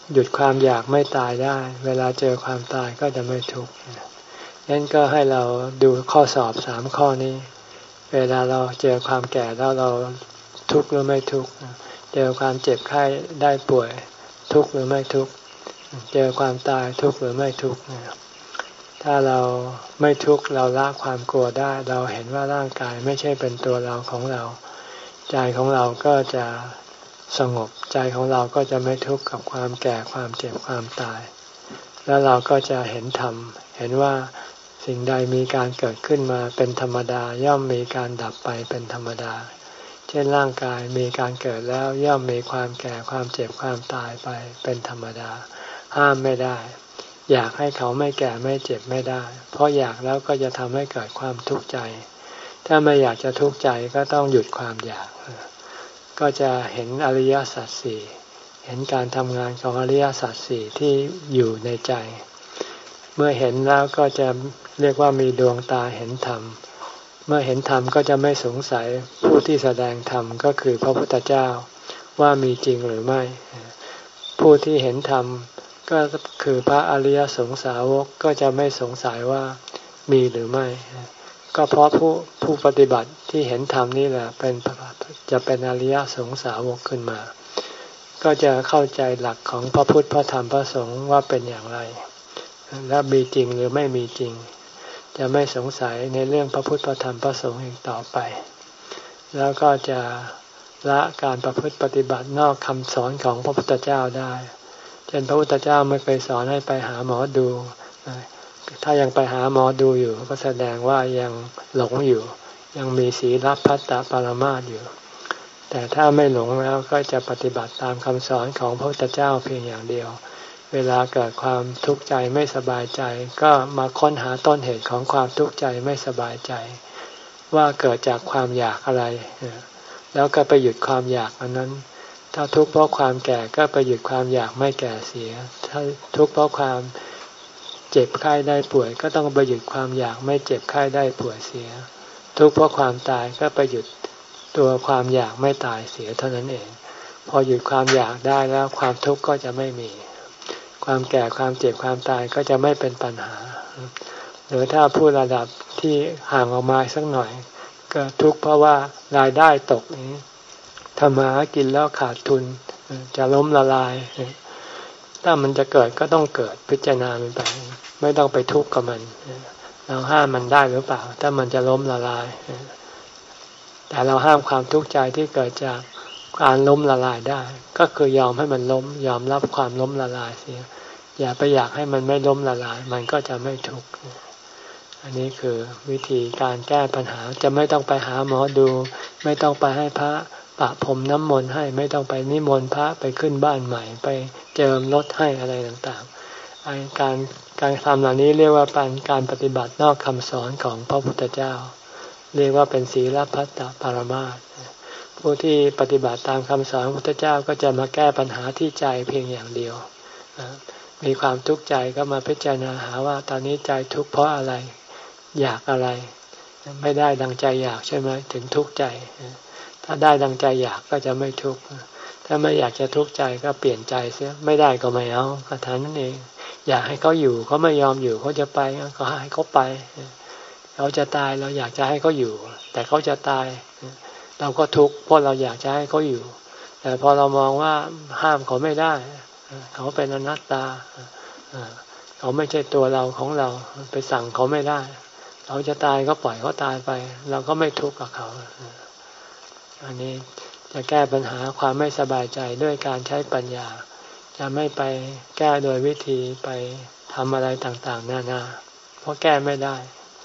หยุดความอยากไม่ตายได้เวลาเจอความตายก็จะไม่ทุกข์งั้นก็ให้เราดูข้อสอบสามข้อนี้เวลาเราเจอความแก่แล้วเราทุกข์หรือไม่ทุกข์เจอความเจ็บไข้ได้ป่วยทุกข์หรือไม่ทุกข์เจอความตายทุกข์หรือไม่ทุกข์ถ้าเราไม่ทุกข์เราละความกลัวได้เราเห็นว่าร่างกายไม่ใช่เป็นตัวเราของเราใจของเราก็จะสงบใจของเราก็จะไม่ทุกข์กับความแก่ความเจ็บความตายแล้วเราก็จะเห็นธรรมเห็นว่าสิ่งใดมีการเกิดขึ้นมาเป็นธรรมดาย่อมมีการดับไปเป็นธรรมดาเช่นร่างกายมีการเกิดแล้วย่อมมีความแก่ความเจ็บความตายไปเป็นธรรมดาห้ามไม่ได้อยากให้เขาไม่แก่ไม่เจ็บไม่ได้เพราะอยากแล้วก็จะทำให้เกิดความทุกข์ใจถ้าไม่อยากจะทุกข์ใจก็ต้องหยุดความอยากก็จะเห็นอริยสัจสี่เห็นการทำงานของอริยสัจสี่ที่อยู่ในใจเมื่อเห็นแล้วก็จะเรียกว่ามีดวงตาเห็นธรรมเมื่อเห็นธรรมก็จะไม่สงสัยผู้ที่แสดงธรรมก็คือพระพุทธเจ้าว่ามีจริงหรือไม่ผู้ที่เห็นธรรมก็คือพระอริยสงสาวกก็จะไม่สงสัยว่ามีหรือไม่ก็เพราะผู้ผู้ปฏิบัติที่เห็นธรรมนี่แหละเป็นจะเป็นอริยสงสาวกขึ้นมาก็จะเข้าใจหลักของพระพุทธพระธรรมพระสงฆ์ว่าเป็นอย่างไรและมีจริงหรือไม่มีจริงจะไม่สงสัยในเรื่องพระพุทธพระธรรมพระสงฆ์อีกต่อไปแล้วก็จะละการประพฤติปฏิบัตินอกคำสอนของพระพุทธเจ้าได้เช่นพระพุทธเจ้าไม่เคยสอนให้ไปหาหมอดูถ้ายังไปหาหมอดูอยู่ก็แสดงว่ายังหลงอยู่ยังมีศีลพัตตปรมาสอยู่แต่ถ้าไม่หลงแล้วก็จะปฏิบัติตามคำสอนของพระพุทธเจ้าเพียงอย่างเดียวเวลาเกิดความทุกข์ใจไม่สบายใจก็มาค้นหาต้นเหตุของความทุกข์ใจไม่สบายใจว่าเกิดจากความอยากอะไรแล้วก็ไปหยุดความอยากอันนั้นถ้าทุกข์เพราะความแก่ก็ไปหยุดความอยากไม่แก่เสียถ้าทุกข์เพราะความเจ็บไข้ได้ป่วยก็ต้องไปหยุดความอยากไม่เจ็บไข้ได้ป่วยเสียทุกข์เพราะความตายก็ไปหยุดตัวความอยากไม่ตายเสียเท่านั้นเองพอหยุดความอยากได้แล้วความทุกข์ก็จะไม่มีความแก่ความเจ็บความตายก็จะไม่เป็นปัญหาหรือถ้าผู้ระดับที่ห่างออกมาสักหน่อยก็ทุกข์เพราะว่ารายได้ตกนี้ทำมาหากินแล้วขาดทุนจะล้มละลายถ้ามันจะเกิดก็ต้องเกิดพิจารณามันไปไม่ต้องไปทุกข์กับมันเราห้ามมันได้หรือเปล่าถ้ามันจะล้มละลายแต่เราห้ามความทุกข์ใจที่เกิดจากการล้มละลายได้ก็คือยอมให้มันล้มยอมรับความล้มละลายเสียอย่าไปอยากให้มันไม่ล้มละลายมันก็จะไม่ทุกข์อันนี้คือวิธีการแก้ปัญหาจะไม่ต้องไปหาหมอดูไม่ต้องไปให้พระปะพรมน้ำมนต์ให้ไม่ต้องไปนิมนต์พระไปขึ้นบ้านใหม่ไปเจิมรถให้อะไรต่างๆการการทำเหล่านี้เรียกว่าเป็นการปฏิบัตินอกคำสอนของพระพุทธเจ้าเรียกว่าเป็นศีลพัตตปรมาสผู้ที่ปฏิบัติตามคำสอนพระพุทธเจ้าก็จะมาแก้ปัญหาที่ใจเพียงอย่างเดียวมีความทุกข์ใจก็มาพิจารณาหาว่าตอนนี้ใจทุกข์เพราะอะไรอยากอะไรไม่ได้ดังใจอยากใช่ไหมถึงทุกข์ใจถ้าได้ดังใจอยากก็จะไม่ทุกข์ถ้าไม่อยากจะทุกข์ใจก็เปลี่ยนใจเสียไม่ได้ก็ไม่เอาก็เท่านั้นเองอยากให้เขาอยู่เขาไม่ยอมอยู่เขาจะไปก็ให้เขาไปเขาจะตายเราอยากจะให้เขาอยู่แต่เขาจะตายเราก็ทุกข์เพราะเราอยากจะให้เขาอยู่แต่พอเรามองว่าห้ามเขาไม่ได้เขาเป็นอนัตตาเขาไม่ใช่ตัวเราของเราไปสั่งเขาไม่ได้เขาจะตายก็ปล่อยเขาตายไปเราก็ไม่ทุกข์กับเขาอันนี้จะแก้ปัญหาความไม่สบายใจด้วยการใช้ปัญญาจะไม่ไปแก้โดยวิธีไปทำอะไรต่างๆนานาเพราะแก้ไม่ได้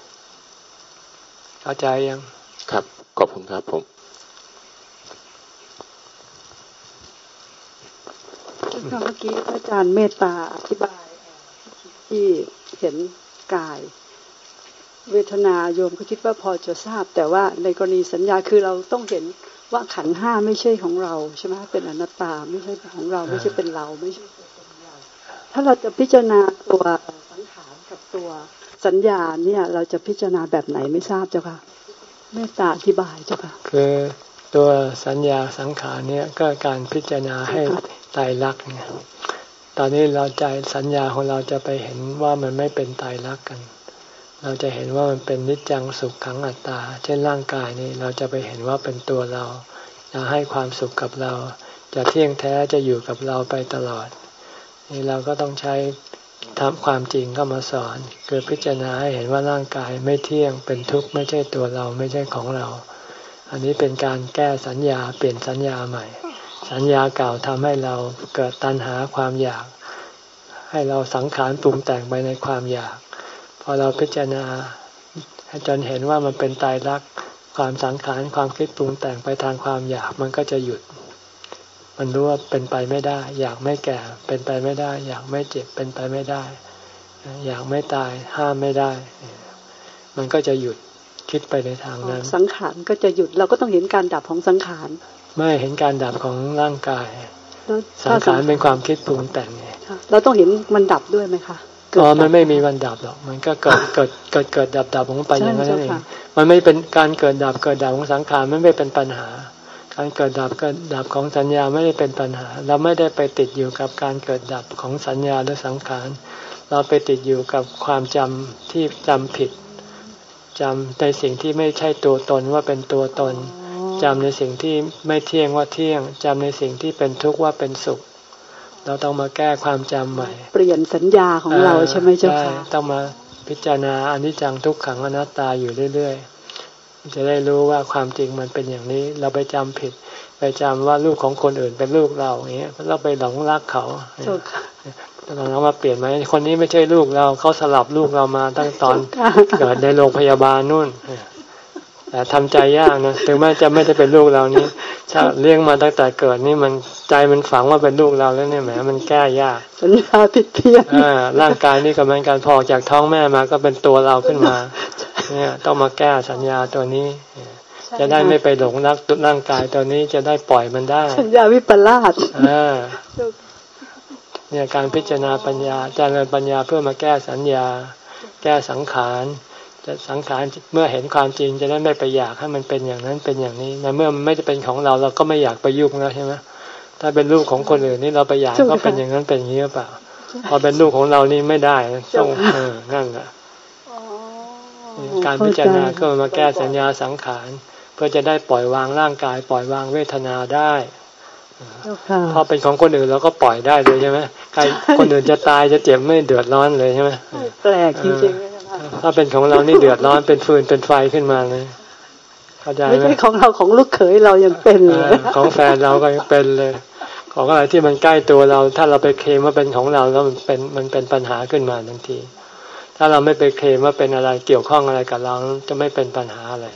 เข้าใจยังครับขอบคุณครับผมเมื่อกี้อาจารย์เมตตาอธิบายที่เห็นกายเวทนาโยมก็คิดว่าพอจะทราบแต่ว่าในกรณีสัญญาคือเราต้องเห็นว่าขันธ์ห้าไม่ใช่ของเราใช่ไหมเป็นอนัตตาไม่ใช่ของเราไม่ใช่เป็นเราไม่ใช่เป็นเราถ้าเราจะพิจารณาตัวสังขารกับตัวสัญญาเนี่ยเราจะพิจารณาแบบไหนไม่ทราบเจ้าค่ะเมตตาอธิบายเจ้าค่ะคือตัวสัญญาสังขารเนี่ยก็การพิจารณาให้ไตรลักษณ์เนี่ยตอนนี้เราใจสัญญาของเราจะไปเห็นว่ามันไม่เป็นไตรลักษณ์กันเราจะเห็นว่ามันเป็นนิจจังสุขขังอัตตาเช่นร่างกายนี้เราจะไปเห็นว่าเป็นตัวเราจะให้ความสุขกับเราจะเที่ยงแท้จะอยู่กับเราไปตลอดนี่เราก็ต้องใช้ทำความจริงเข้ามาสอนคือพิจารณาให้เห็นว่าร่างกายไม่เที่ยงเป็นทุกข์ไม่ใช่ตัวเราไม่ใช่ของเราอันนี้เป็นการแก้สัญญาเปลี่ยนสัญญาใหม่สัญญาเก่าทำให้เราเกิดตัณหาความอยากให้เราสังขารปรุงแต่งไปในความอยากพอเราพิจารณาจนเห็นว่ามันเป็นไตรลักษณ์ความสังขารความคิดปรุงแต่งไปทางความอยากมันก็จะหยุดมันรู้ว่าเป็นไปไม่ได้อยากไม่แก่เป็นไปไม่ได้อยากไม่เจ็บเป็นไปไม่ได้อยากไม่ตายห้ามไม่ได้มันก็จะหยุดคิดไปในทางนั้นสังขารก็จะหยุดเราก็ต้องเห็นการดับของสังขารไม่เห็นการดับของร่างกายสังขารเป็นความคิดปรุงแต่งไงเราต้องเห็นมันดับด้วยไหมคะอ๋อมันไม่มีวันดับหรอกมันก็เกิดเกิดเกิดเกิดดับดับของไปอย่างนั้นเองมันไม่เป็นการเกิดดับเกิดดับของสังขารมันไม่เป็นปัญหาการเกิดดับเกิดดับของสัญญาไม่ได้เป็นปัญหาเราไม่ได้ไปติดอยู่กับการเกิดดับของสัญญาหรือสังขารเราไปติดอยู่กับความจำที่จำผิดจำในสิ่งที่ไม่ใช่ตัวตนว่าเป็นตัวตนจำในสิ่งที่ไม่เที่ยงว่าเที่ยงจำในสิ่งที่เป็นทุกข์ว่าเป็นสุขเราต้องมาแก้ความจำใหม่เปลี่ยนสัญญาของเราใช่ไหมเจ้าค่ะต้องมาพิจารณาอนิจจังทุกขังอนัตตาอยู่เรื่อยๆจะได้รู้ว่าความจริงมันเป็นอย่างนี้เราไปจำผิดไปจำว่าลูกของคนอื่นเป็นลูกเราอย่างเงี้ยเราไปหลงรักเขาเรามาเปลี่ยนไหมคนนี้ไม่ใช่ลูกเราเขาสลับลูกเรามาตั้งตอนเกิดในโรงพยาบาลนู่นแต่ทำใจยากนะถึงแม้จะไม่ได้เป็นลูกเรานี่ถ้าเลี้ยงมาตั้งแต่เกิดนี่มันใจมันฝังว่าเป็นลูกเราแล้วเนี่ยแหมมันแก้ยากสัญญาผิดเพี้ยนอ่าร่างกายนี่ก็เหมือนกันพอจากท้องแม่มาก็เป็นตัวเราขึ้นมาเนี่ยต้องมาแก้สัญญาตัวนี้จะได้ไม่ไปหลงรักร่างกายตัวนี้จะได้ปล่อยมันได้สัญญาวิปลาสอ่าเนี่ยการพิจารณาปัญญาเจริญปัญญาเพื่อมาแก้สัญญาแก้สังขารจะสังขารเมื่อเห็นความจริงจะได้ไม่ไปอยากให้มันเป็นอย่างนั้นเป็นอย่างนี้ในเมื่อมันไม่ได้เป็นของเราเราก็ไม่อยากไปยุ่งแล้วใช่ไหมถ้าเป็นลูกของคนอื่นนี่เราไปอยากก็เป็นอย่างนั้นเป็นอย่างนี้หรือเปล่าพอเป็นลูกของเรานี่ไม่ได้ต้องเออนั่นแหละการพิจารณาก็มาแก้สัญญาสังขารเพื่อจะได้ปล่อยวางร่างกายปล่อยวางเวทนาได้พอเป็นของคนอื่นเราก็ปล่อยได้เลยใช่ไหมใครคนอื่นจะตายจะเจ็บไม่เดือดร้อนเลยใช่ไหมแปลกจริงๆถ้าเป็นของเรานี่เดือดร้อนเป็นฟืนเป็นไฟขึ้นมาเลยเข้าใจไหมไม่ใช่ของเราของลูกเขยเรายังเป็นเลยของแฟนเราก็ยังเป็นเลยของอะไรที่มันใกล้ตัวเราถ้าเราไปเคลมว่าเป็นของเราแล้วมันเป็นมันเป็นปัญหาขึ้นมาทันทีถ้าเราไม่ไปเคลมว่าเป็นอะไรเกี่ยวข้องอะไรกับเราจะไม่เป็นปัญหาอะไร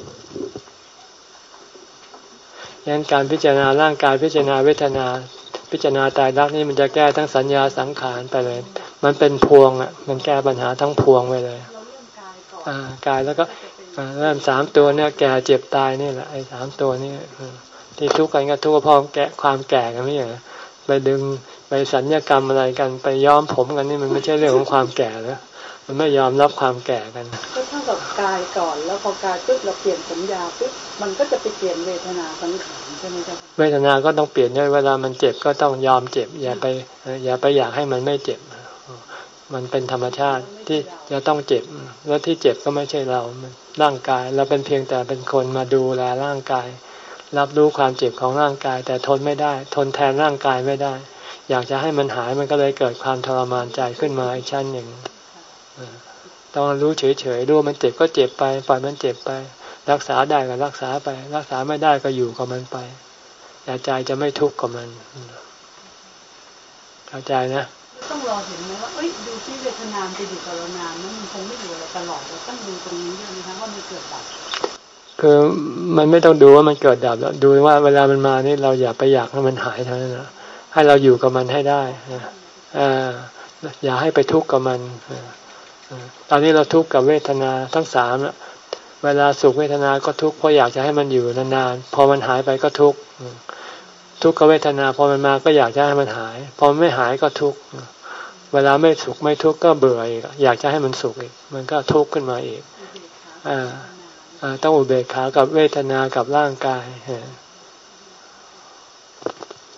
งั้นการพิจารณาร่างกายพิจารณาเวทนาพิจารณาตายรักนี่มันจะแก้ทั้งสัญญาสังขารไปเลยมันเป็นพวงอ่ะมันแก้ปัญหาทั้งพวงไปเลยอ่ากายแล้วก็เริ่มสามตัวเนี่ยแก่เจ็บตายนี่แหละไอ้สามตัวนี่ที่ทุกข์กันก็ทุกข์เพราะแก่ความแก่กันไม่ใช่ไปดึงไปสัญญกรรมอะไรกันไปย้อมผมกันนี่มันไม่ใช่เรื่องของความแก่แล้วมันไม่ยอมรับความแก่กันก็เท่ากับกายก่อนแล้วพอกายปุ๊บเราเปลี่ยนสัญญาปุ๊บมันก็จะไปเปลี่ยนเวทนาสังขารใช่ไหมจ๊ะเวทนาก็ต้องเปลี่ยนด้วยเวลามันเจ็บก็ต้องยอมเจ็บอย่าไปอย่าไปอยากให้มันไม่เจ็บมันเป็นธรรมชาติที่จะต้องเจ็บแล้วที่เจ็บก็ไม่ใช่เราร่างกายเราเป็นเพียงแต่เป็นคนมาดูแลร่างกายรับรู้ความเจ็บของร่างกายแต่ทนไม่ได้ทนแทนร่างกายไม่ได้อยากจะให้มันหายมันก็เลยเกิดความทรมานใจขึ้นมาอีกชั้นหนึ่งต้องรู้เฉยๆดูมันเจ็บก็เจ็บไปปล่อยมันเจ็บไปรักษาได้ก็รักษาไปรักษาไม่ได้ก็อยู่กับมันไปแต่ใจจะไม่ทุกข์กับมันเข้าใจนะต้องรอเห็นไหมว่าเอ้ยดูที่เวทนาจะอยู่กับเรานานมันคงไม่อยู่เราตลอดเราต้องดูตรงนี้ด้วยนะคะว่ามันเกิดดับคือมันไม่ต้องดูว่ามันเกิดดับแล้วดูว่าเวลามันมานี่เราอย่าไปอยากให้มันหายเท่านั้นนะให้เราอยู่กับมันให้ได้อ่าอย่าให้ไปทุกข์กับมันตอนนี้เราทุกข์กับเวทนาทั้งสามแล้วเวลาสุขเวทนาก็ทุกข์เพราะอยากจะให้มันอยู่นานๆพอมันหายไปก็ทุกข์ทุกข์กับเวทนาพอมันมาก็อยากจะให้มันหายพอไม่หายก็ทุกข์เวลาไม่สุขไม่ทุกข์ก็เบื่ออีกอยากจะให้มันสุขอีกมันก็ทุกข์ขึ้นมาอีกอ่าอ่าต้องอุเบกขากับเวทนากับร่างกายค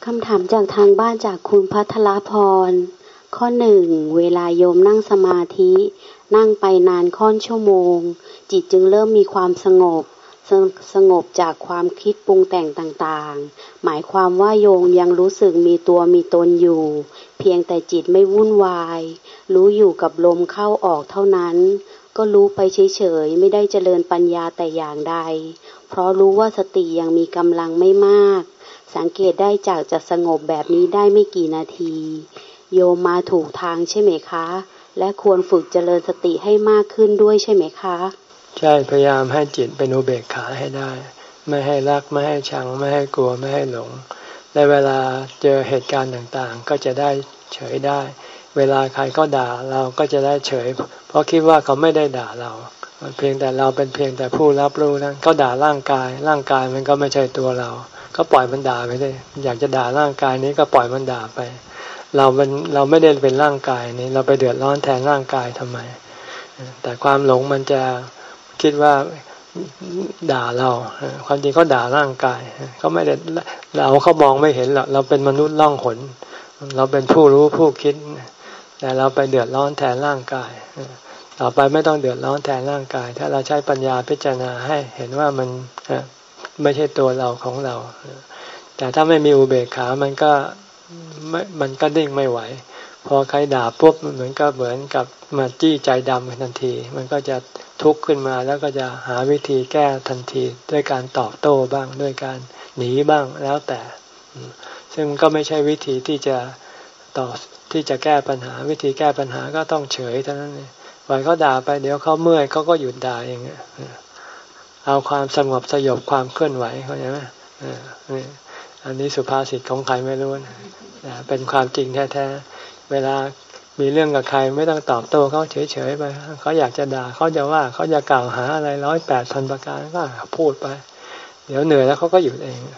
คำถามจากทางบ้านจากคุณพัทรพรข้อหนึ่งเวลาโยมนั่งสมาธินั่งไปนานค่อนชั่วโมงจิตจึงเริ่มมีความสงบสสงบจากความคิดปรุงแต่งต่างๆหมายความว่าโยมยังรู้สึกมีตัวมีตนอยู่เพียงแต่จิตไม่วุ่นวายรู้อยู่กับลมเข้าออกเท่านั้นก็รู้ไปเฉยๆไม่ได้เจริญปัญญาแต่อย่างใดเพราะรู้ว่าสติยังมีกำลังไม่มากสังเกตได้จากจะสงบแบบนี้ได้ไม่กี่นาทีโยมมาถูกทางใช่ไหมคะและควรฝึกเจริญสติให้มากขึ้นด้วยใช่ไหมคะใช่พยายามให้จิตเป็นอุเบกขาให้ได้ไม่ให้รักไม่ให้ชังไม่ให้กลัวไม่ให้หลงในเวลาเจอเหตุการณ์ต่างๆก็จะได้เฉยได้เวลาใครก็ด่าเราก็จะได้เฉยเพราะคิดว่าเขาไม่ได้ด่าเราเพียงแต่เราเป็นเพียงแต่ผู้รับรู้นั้นเขาด่าร่างกายร่างกายมันก็ไม่ใช่ตัวเราก็ปล่อยมันด่าไปเลยอยากจะด่าร่างกายนี้ก็ปล่อยมันด่าไปเราเป็นเราไม่ได้เป็นร่างกายนี้เราไปเดือดร้อนแทนร่างกายทำไมแต่ความหลงมันจะคิดว่าด่าเราความจริงเขาด่าร่างกายเขาไม่ได้เราเขามองไม่เห็นหรอกเราเป็นมนุษย์ล่องหนเราเป็นผู้รู้ผู้คิดแต่เราไปเดือดร้อนแทนร่างกายต่อไปไม่ต้องเดือดร้อนแทนร่างกายถ้าเราใช้ปัญญาพิจารณาให้เห็นว่ามันไม่ใช่ตัวเราของเราแต่ถ้าไม่มีอุเบกขามันก็ไม่มันก็ดิ่งไม่ไหวพอใครด่าปุ๊บเหมือนก็เหมือนกับมาจี้ใจดำทันทีมันก็จะทุกข์ขึ้นมาแล้วก็จะหาวิธีแก้ทันทีด้วยการตอบโต้บ้างด้วยการหนีบ้างแล้วแต่ซึ่งก็ไม่ใช่วิธีที่จะต่อที่จะแก้ปัญหาวิธีแก้ปัญหาก็ต้องเฉยเท่านั้นเองปล่อยเขาด่าไปเดี๋ยวเขาเมื่อยเขาก็หยุดด่าเองเอาความสงบสยบความเคลื่อนไหวเข้าใจไหมอันนี้สุภาษิตของใครไม่รู้นะเป็นความจริงแท้ๆเวลามีเรื่องกับใครไม่ต้องตอบโต้เขาเฉยๆไปเขาอยากจะด่าเขาจะว่าเขาจะกล่าวหาอะไรร้อยแปดพันประการก็พูดไปเดี๋ยวเหนื่อยแล้วเขาก็หยุดเอง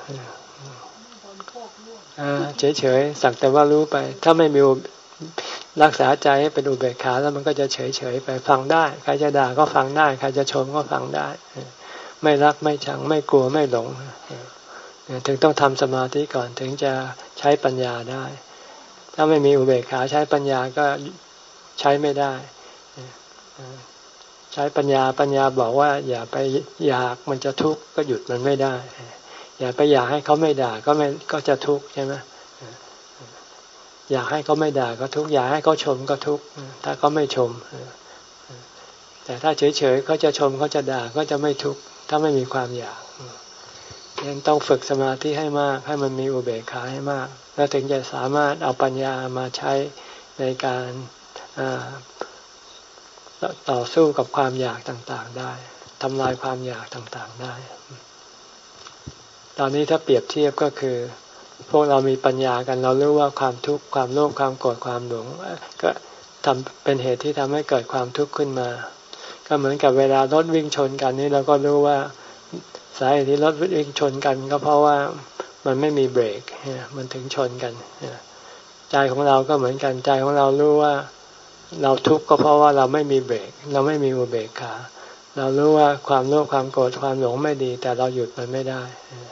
เฉยๆสักแต่ว่ารู้ไปถ้าไม่มีรักษาใจให้เป็นอุเบกขาแล้วมันก็จะเฉยๆไปฟังได้ใครจะด่าก็ฟังได้ใครจะชมก็ฟังได้ไม่รักไม่ชังไม่กลัวไม่หลงถึงต้องทำสมาธิก่อนถึงจะใช้ปัญญาได้ถ้าไม่มีอุเบกขาใช้ปัญญาก็ใช้ไม่ได้ใช้ปัญญาปัญญาบอกว่าอย่าไปอยากมันจะทุกข์ก็หยุดมันไม่ได้อย่าไปอยากให้เขาไม่ด่าก็ไม่ก็จะทุกข์ใช่ไหมอยากให้เขาไม่ด่าก็ทุกข์อยากให้เขาชมก็ทุกข์ถ้าเขาไม่ชมแต่ถ้าเฉยๆเขาจะชมเขาจะด่าก็จะไม่ทุกข์ถ้าไม่มีความอยากยังต้องฝึกสมาธิให้มากให้มันมีอุเบกขาให้มากแล้วถึงจะสามารถเอาปัญญามาใช้ในการต่อสู้กับความอยากต่างๆได้ทำลายความอยากต่างๆได้ตอนนี้ถ้าเปรียบเทียบก็คือพวกเรามีปัญญากันเรารู้ว่าความทุกข์ความโลภความโกรธความหลงก็ทำเป็นเหตุที่ทำให้เกิดความทุกข์ขึ้นมาก็เหมือนกับเวลารถวิ่งชนกันนี่เราก็รู้ว่าสาเหตุที่รถวิ่งชนกันก็เพราะว่ามันไม่มีเบรกมันถึงชนกันใจของเราก็เหมือนกันใจของเรารู้ว่าเราทุกข์ก็เพราะว่าเราไม่มีเบรกเราไม่มีอุเบกขาเรารู้ว่าความโลภความโกรธความหลงไม่ดีแต่เราหยุดมันไม่ได้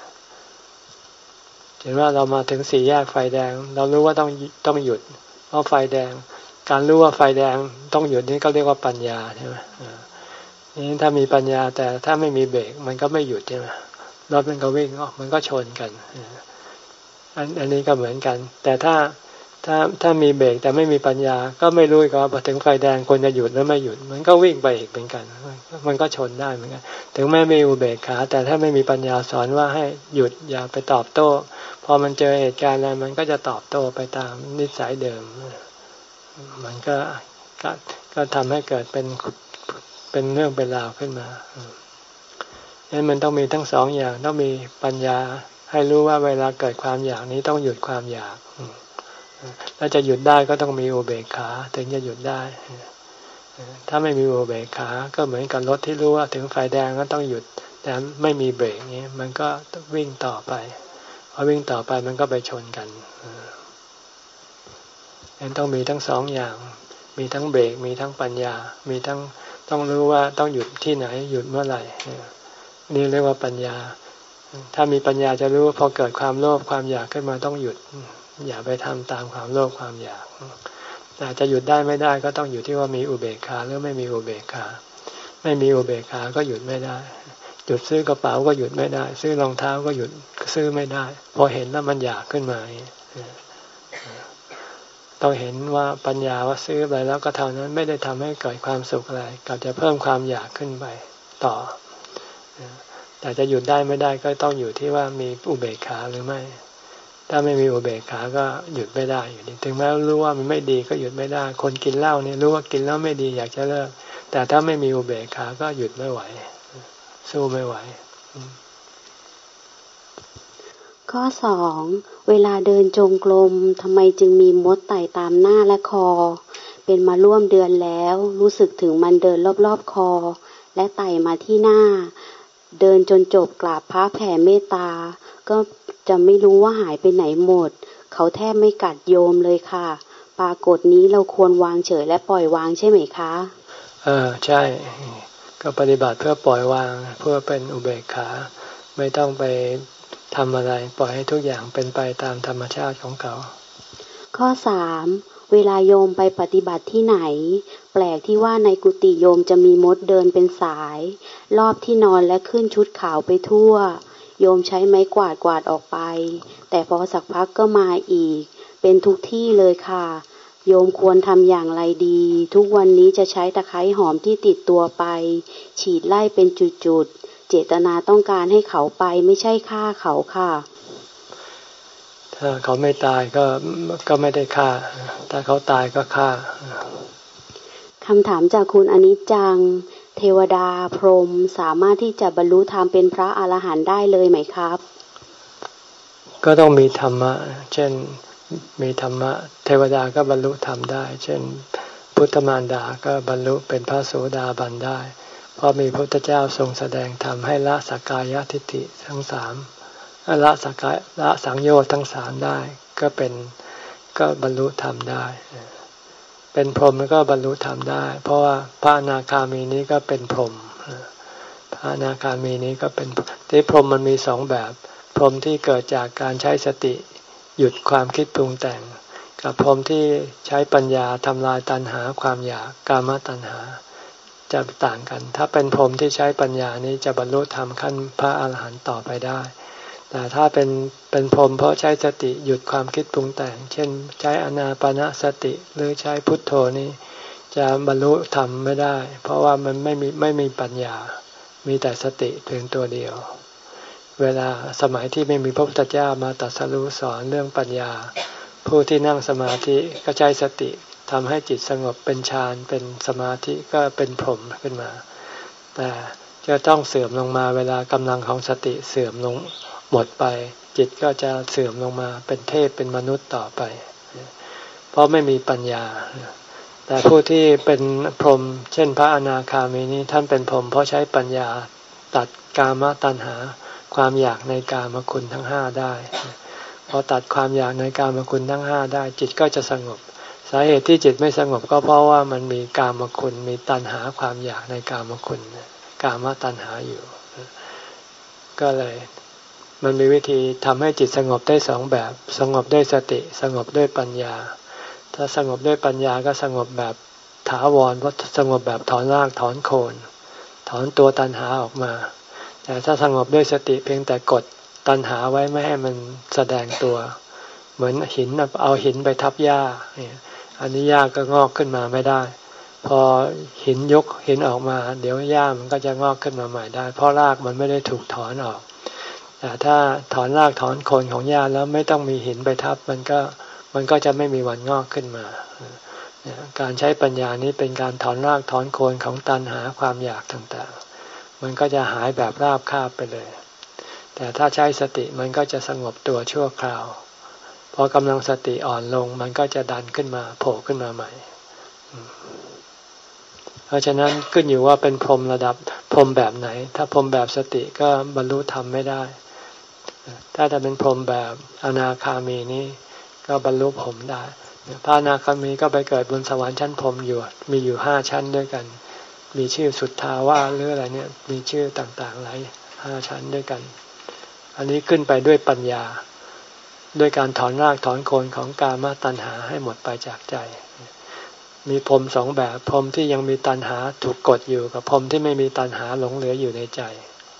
เห็นว่าเรามาถึงสี่แยกไฟแดงเรารู้ว่าต้องต้องหยุดเพราะไฟแดงการรู้ว่าไฟแดงต้องหยุดนี่ก็เรียกว่าปัญญาใช่ไหมนี่ถ้ามีปัญญาแต่ถ้าไม่มีเบรกมันก็ไม่หยุดใช่ไหมรถมันก็วิ่งออกมันก็ชนกันอันอันนี้ก็เหมือนกันแต่ถ้าถ้าถ้ามีเบรกแต่ไม่มีปัญญาก็ไม่รู้ก็พอถึงไฟแดงควรจะหยุดหรือไม่หยุดมันก็วิ่งไปอีกเหมือนกันมันก็ชนได้เหมือนกันถึงแม้ไม่มีอุเบกขาแต่ถ้าไม่มีปัญญาสอนว่าให้หยุดอย่าไปตอบโต้พอมันเจอเหตุการณ์อะไรมันก็จะตอบโต้ไปตามนิสัยเดิมมันก็ก็ก็ทำให้เกิดเป็นเป็นเรื่องเป็นราวขึ้นมาดังนั้นมันต้องมีทั้งสองอย่างต้องมีปัญญาให้รู้ว่าเวลาเกิดความอยากนี้ต้องหยุดความอยากแล้วจะหยุดได้ก็ต้องมีอุเบกขาถึงจะหยุดได้ถ้าไม่มีอุเบกขาก็เหมือนกับรถที่รู้ว่าถึงไฟแดงก็ต้องหยุดแต่ไม่มีเบรกนี้มันก็วิ่งต่อไปพอวิ่งต่อไปมันก็ไปชนกันฉะนั้นต้องมีทั้งสองอย่างมีทั้งเบรกมีทั้งปัญญามีทั้งต้องรู้ว่าต้องหยุดที่ไหนหยุดเมื่อไหร่นี่เรียกว่าปัญญาถ้ามีปัญญาจะรู้พอเกิดความโลภความอยากขึ้นมาต้องหยุดอย่าไปทำตามความโลภความอยากแต่จะหยุดได้ไม่ได้ก็ต้องอยู่ที่ว่ามีอุเบกขาหรือไม่มีอุเบกขาไม่มีอุเบกขาก็หยุดไม่ได้หยุดซื้อกระเป๋าก็หยุดไม่ได้ซื้อรองเท้าก็หยุดซื้อไม่ได้พอเห็นแล้วมันอยากขึ้นมาต้องเห็นว่าปัญญาว่าซื้อไปแล้วก็เท่านั้นไม่ได้ทำให้เกิดความสุขอะไรกลับจะเพิ่มความอยากขึ้นไปต่อแต่จะหยุดได้ไม่ได้ก็ต้องอยู่ที่ว่ามีอุเบกขาหรือไม่ถ้าไม่มีอุเบกขาก็หยุดไม่ได้อยู่ดีถึงแม้รู้ว่ามันไม่ดีก็หยุดไม่ได้คนกินเหล้าเนี่ยรู้ว่ากินแล้วไม่ดีอยากจะเลิกแต่ถ้าไม่มีอุเบกขาก็หยุดไม่ไหวสู้ไม่ไหวข้อสองเวลาเดินจงกรมทำไมจึงมีมดไต่ตามหน้าและคอเป็นมาร่วมเดือนแล้วรู้สึกถึงมันเดินรอบๆคอและไต่มาที่หน้าเดินจนจบกราบพระแผ่เมตตาก็จะไม่รู้ว่าหายไปไหนหมดเขาแทบไม่กัดโยมเลยค่ะปรากฏนี้เราควรวางเฉยและปล่อยวางใช่ไหมคะเออใช่ก็ปฏิบัติเพื่อปล่อยวางเพื่อเป็นอุเบกขาไม่ต้องไปทำอะไรปล่อยให้ทุกอย่างเป็นไปตามธรรมชาติของเขาข้อสามเวลาโยมไปปฏิบัติที่ไหนแปลกที่ว่าในกุฏิโยมจะมีมดเดินเป็นสายรอบที่นอนและขึ้นชุดขาวไปทั่วโยมใช้ไม้กวาดกวาดออกไปแต่พอสักพักก็มาอีกเป็นทุกที่เลยค่ะโยมควรทำอย่างไรดีทุกวันนี้จะใช้ตะไคร้หอมที่ติดตัวไปฉีดไล่เป็นจุดๆเจตนาต้องการให้เขาไปไม่ใช่ฆ่าเขาค่ะถ้าเขาไม่ตายก็ก็ไม่ได้ฆ่าถ้าเขาตายก็ฆ่าคำถามจากคุณอนิจจังเทวดาพรหมสามารถที่จะบรรลุธรรมเป็นพระอรหันต์ได้เลยไหมครับก็ต้องมีธรรมะเช่นมีธรรมะเทวดาก็บรรลุธรรมได้เช่นพุทธมารดาก็บรรลุเป็นพระโสดาบันได้เพราะมีพระพุทธเจ้าทรงแสดงธรรมให้ละสักกายทิฏฐิทั้งสามละสักกายละสังโยชน์ทั้งสามได้ก็เป็นก็บรรลุธรรมได้เป็นพรหมก็บรรลุธรรมได้เพราะว่าพระอนาคามีนี้ก็เป็นพรหมพระอนาคามีนี้ก็เป็นที่พรหมมันมีสองแบบพรหมที่เกิดจากการใช้สติหยุดความคิดปรุงแต่งกับพรหมที่ใช้ปัญญาทำลายตัณหาความอยากกามตัณหาจะต่างกันถ้าเป็นพรหมที่ใช้ปัญญานี้จะบรรลุธรรมขั้นพระอรหันต์ต่อไปได้แต่ถ้าเป็นเป็นพรหมเพราะใช้สติหยุดความคิดปรุงแต่งเช่นใช้อานาปานสติหรือใช้พุทโธนี้จะบรรลุธรรมไม่ได้เพราะว่ามันไม่มีไม่มีปัญญามีแต่สติเพียงตัวเดียวเวลาสมัยที่ไม่มีพระพุทธเจ้ามาตรัสรู้สอนเรื่องปัญญาผู้ที่นั่งสมาธิก็ใช้สติทำให้จิตสงบเป็นฌานเป็นสมาธิก็เป็นพรหมขึ้นมาแต่จะต้องเสื่อมลงมาเวลากำลังของสติเสื่อมลงหมดไปจิตก็จะเสื่อมลงมาเป็นเทพเป็นมนุษย์ต่อไปเพราะไม่มีปัญญาแต่ผู้ที่เป็นพรหมเช่นพระอนาคามีนี้ท่านเป็นพรหมเพราะใช้ปัญญาตัดกามตัณหาความอยากในกามคุณทั้งห้าได้พอตัดความอยากในกามคุณทั้งห้าได้จิตก็จะสงบสาเหตุที่จิตไม่สงบก็เพราะว่ามันมีกามคุณมีตัณหาความอยากในกามคุณกามตัณหาอยู่ก็เลยมันมีวิธีทำให้จิตสงบได้สองแบบสงบด้วยสติสงบด้วยปัญญาถ้าสงบด้วยปัญญาก็สงบแบบถาวรเพราะสงบแบบถอนรากถอนโคนถอนตัวตัณหาออกมาแต่ถ้าสงบด้วยสติเพียงแต่กดตัณหาไว้ไม่ให้มันแสดงตัวเหมือนหินเอาหินไปทับหญ้าอันนี้หญ้าก็งอกขึ้นมาไม่ได้พอหินยกหินออกมาเดี๋ยวหญ้ามันก็จะงอกขึ้นมาใหม่ได้เพราะรากมันไม่ได้ถูกถอนออกแต่ถ้าถอนรากถอนโคนของหญ้าแล้วไม่ต้องมีหินไปทับมันก็มันก็จะไม่มีวันงอกขึ้นมาการใช้ปัญญานี้เป็นการถอนรากถอนโคนของตัณหาความอยากต่างๆมันก็จะหายแบบราบคาบไปเลยแต่ถ้าใช้สติมันก็จะสงบตัวชั่วคราวพอกำลังสติอ่อนลงมันก็จะดันขึ้นมาโผล่ขึ้นมาใหม่เพราะฉะนั้นขึ้นอยู่ว่าเป็นพรหมระดับพรหมแบบไหนถ้าพรหมแบบสติก็บรรลุธรรมไม่ได้ถ้าจะเป็นพรหมแบบอนาคามีนี้ก็บรรลุพรหมได้พระอนาคามีก็ไปเกิดบนสวรรค์ชั้นพรหมอยู่มีอยู่ห้าชั้นด้วยกันมีชื่อสุทธาวาสหรืออะไรเนี่ยมีชื่อต่างๆหลายห้าชั้นด้วยกันอันนี้ขึ้นไปด้วยปัญญาด้วยการถอนรากถอนโคนของกามตัณหาให้หมดไปจากใจมีพรหมสองแบบพรหมที่ยังมีตัณหาถูกกดอยู่กับพรหมที่ไม่มีตัณหาหลงเหลืออยู่ในใจ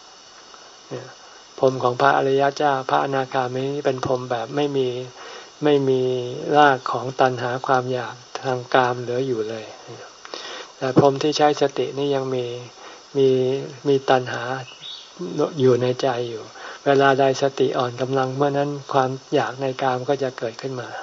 พรหมของพระอริยเจ้าพระอนาคามีนี้เป็นพรหมแบบไม่มีไม่มีรากของตัณหาความอยากทางกามเหลืออยู่เลยแต่พรหมที่ใช้สตินี่ยังมีมีมีตัณหาอยู่ในใจอยู่เวลาใดสติอ่อนกำลังเมื่อนั้นความอยากในกามก็จะเกิดขึ้นมา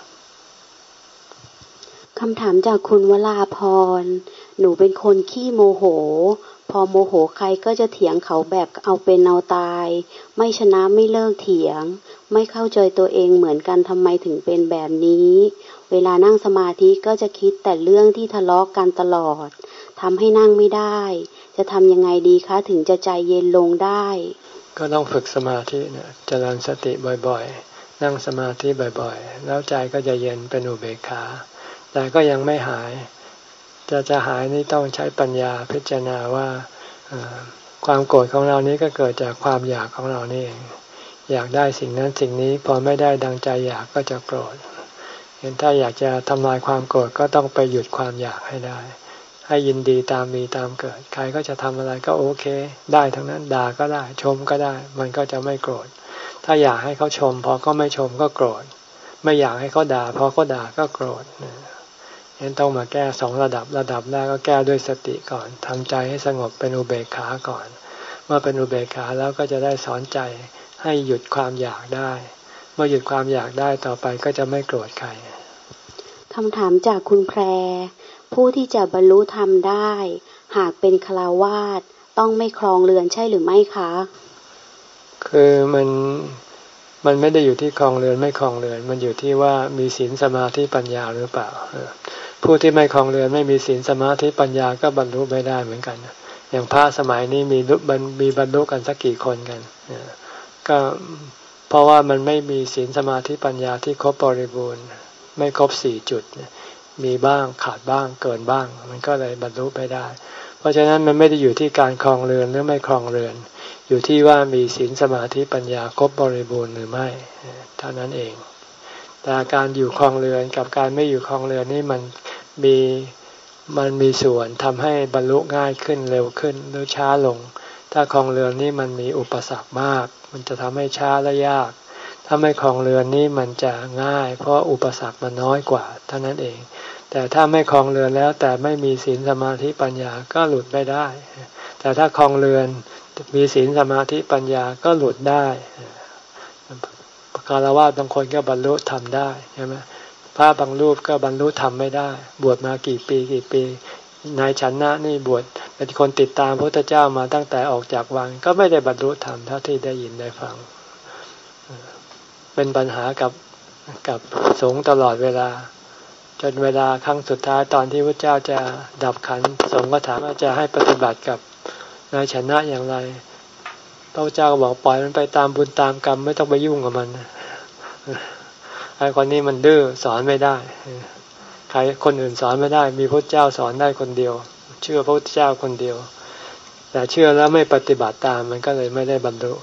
คำถามจากคุณวราพรหนูเป็นคนขี้โมโหพอโมโหใครก็จะเถียงเขาแบบเอาเป็นเอาตายไม่ชนะไม่เลิกเถียงไม่เข้าใจตัวเองเหมือนกันทำไมถึงเป็นแบบนี้เวลานั่งสมาธิก็จะคิดแต่เรื่องที่ทะเลาะกันตลอดทำให้นั่งไม่ได้จะทำยังไงดีคะถึงจะใจเย็นลงได้ก็ต้องฝึกสมาธิเนี่ยเจริญสติบ่อยๆนั่งสมาธิบ่อยๆแล้วใจก็จะเย็นเป็นอุเบกขาแต่ก็ยังไม่หายจะจะหายนี่ต้องใช้ปัญญาพิจารณาว่าความโกรธของเรานี้ก็เกิดจากความอยากของเรานี่เองอยากได้สิ่งนั้นสิ่งนี้พอไม่ได้ดังใจอยากก็จะโกรธเห็นถ้าอยากจะทำลายความโกรธก็ต้องไปหยุดความอยากให้ได้ให้ยินดีตามมีตามเกิดใครก็จะทำอะไรก็โอเคได้ทั้งนั้นด่าก็ได้ชมก็ได้มันก็จะไม่โกรธถ้าอยากให้เขาชมพอก็ไม่ชมก็โกรธไม่อยากให้เขาด่าพอเขาด่าก็โกรธเห็นต้องมาแก้สองระดับระดับแรกก็แก้ด้วยสติก่อนทำใจให้สงบเป็นอุเบกขาก่อนเมื่อเป็นอุเบกขาแล้วก็จะได้สอนใจให้หยุดความอยากได้เมื่อหยุดความอยากได้ต่อไปก็จะไม่โกรธใครคำถามจากคุณแพรผู้ที่จะบรรลุธรรมได้หากเป็นฆราวาสต้องไม่ครองเรือนใช่หรือไม่คะคือมันมันไม่ได้อยู่ที่ครองเรือนไม่ครองเรือนมันอยู่ที่ว่ามีศีลสมาธิปัญญาหรือเปล่าผู้ที่ไม่ครองเรือนไม่มีศีลสมาธิปัญญาก็บรรลุไม่ได้เหมือนกันอย่างพระสมัยนี้มีมีบรรลุกันสักกี่คนกันก็เพราะว่ามันไม่มีศีลสมาธิปัญญาที่ครบบริบูรณ์ไม่ครบสี่จุดมีบ้างขาดบ้างเกินบ้างมันก็เลยบรรลุไม่ได้เพราะฉะนั้นมันไม่ได้อยู่ที่การครองเรือนหรือไม่ครองเรือนอยู่ที่ว่ามีศีลสมาธิปัญญาครบบริบูรณ์หรือไม่เท่านั้นเองแต่การอยู่ครองเรือนกับการไม่อยู่ครองเรือนนี่มันมีมันมีส่วนทำให้บรรลุง่ายขึ้นเร็วขึ้นหรือช้าลงถ้าครองเรือนนี่มันมีอุปสรรคมากมันจะทำให้ช้าและยากถ้าไม่ครองเรือนนี่มันจะง่ายเพราะอุปสรรคมันน้อยกว่าเท่านั้นเองแต่ถ้าไม่ครองเรือนแล้วแต่ไม่มีศีลสมาธิปัญญาก็หลุดไม่ได้แต่ถ้าครองเรือนมีศีลสมาธิปัญญาก็หลุดได้ฆราวาสบางคนก็บรรลุธรรมได้ใช่ไหมพระบางรูปก็บรรลุธรรมไม่ได้บวชมากี่ปีกี่ปีนายฉันนะนี่บวชเป็นคนติดตามพระพุทธเจ้ามาตั้งแต่ออกจากวังก็ไม่ได้บรรลุธรรมเท่าที่ได้ยินได้ฟังเป็นปัญหากับกับสงฆ์ตลอดเวลาจนเวลาครั้งสุดท้ายตอนที่พระเจ้าจะดับขันสงฆ์ก็ถามว่าจะให้ปฏิบัติกับนายชนะอย่างไรพระเจ้าก็บอกปล่อยมันไปตามบุญตามกรรมไม่ต้องไปยุ่งกับมันไอ้คนนี้มันดื้อสอนไม่ได้ใครคนอื่นสอนไม่ได้มีพระเจ้าสอนได้คนเดียวเชื่อพระพุทธเจ้าคนเดียวแต่เชื่อแล้วไม่ปฏิบัติตามมันก็เลยไม่ได้บรรลุ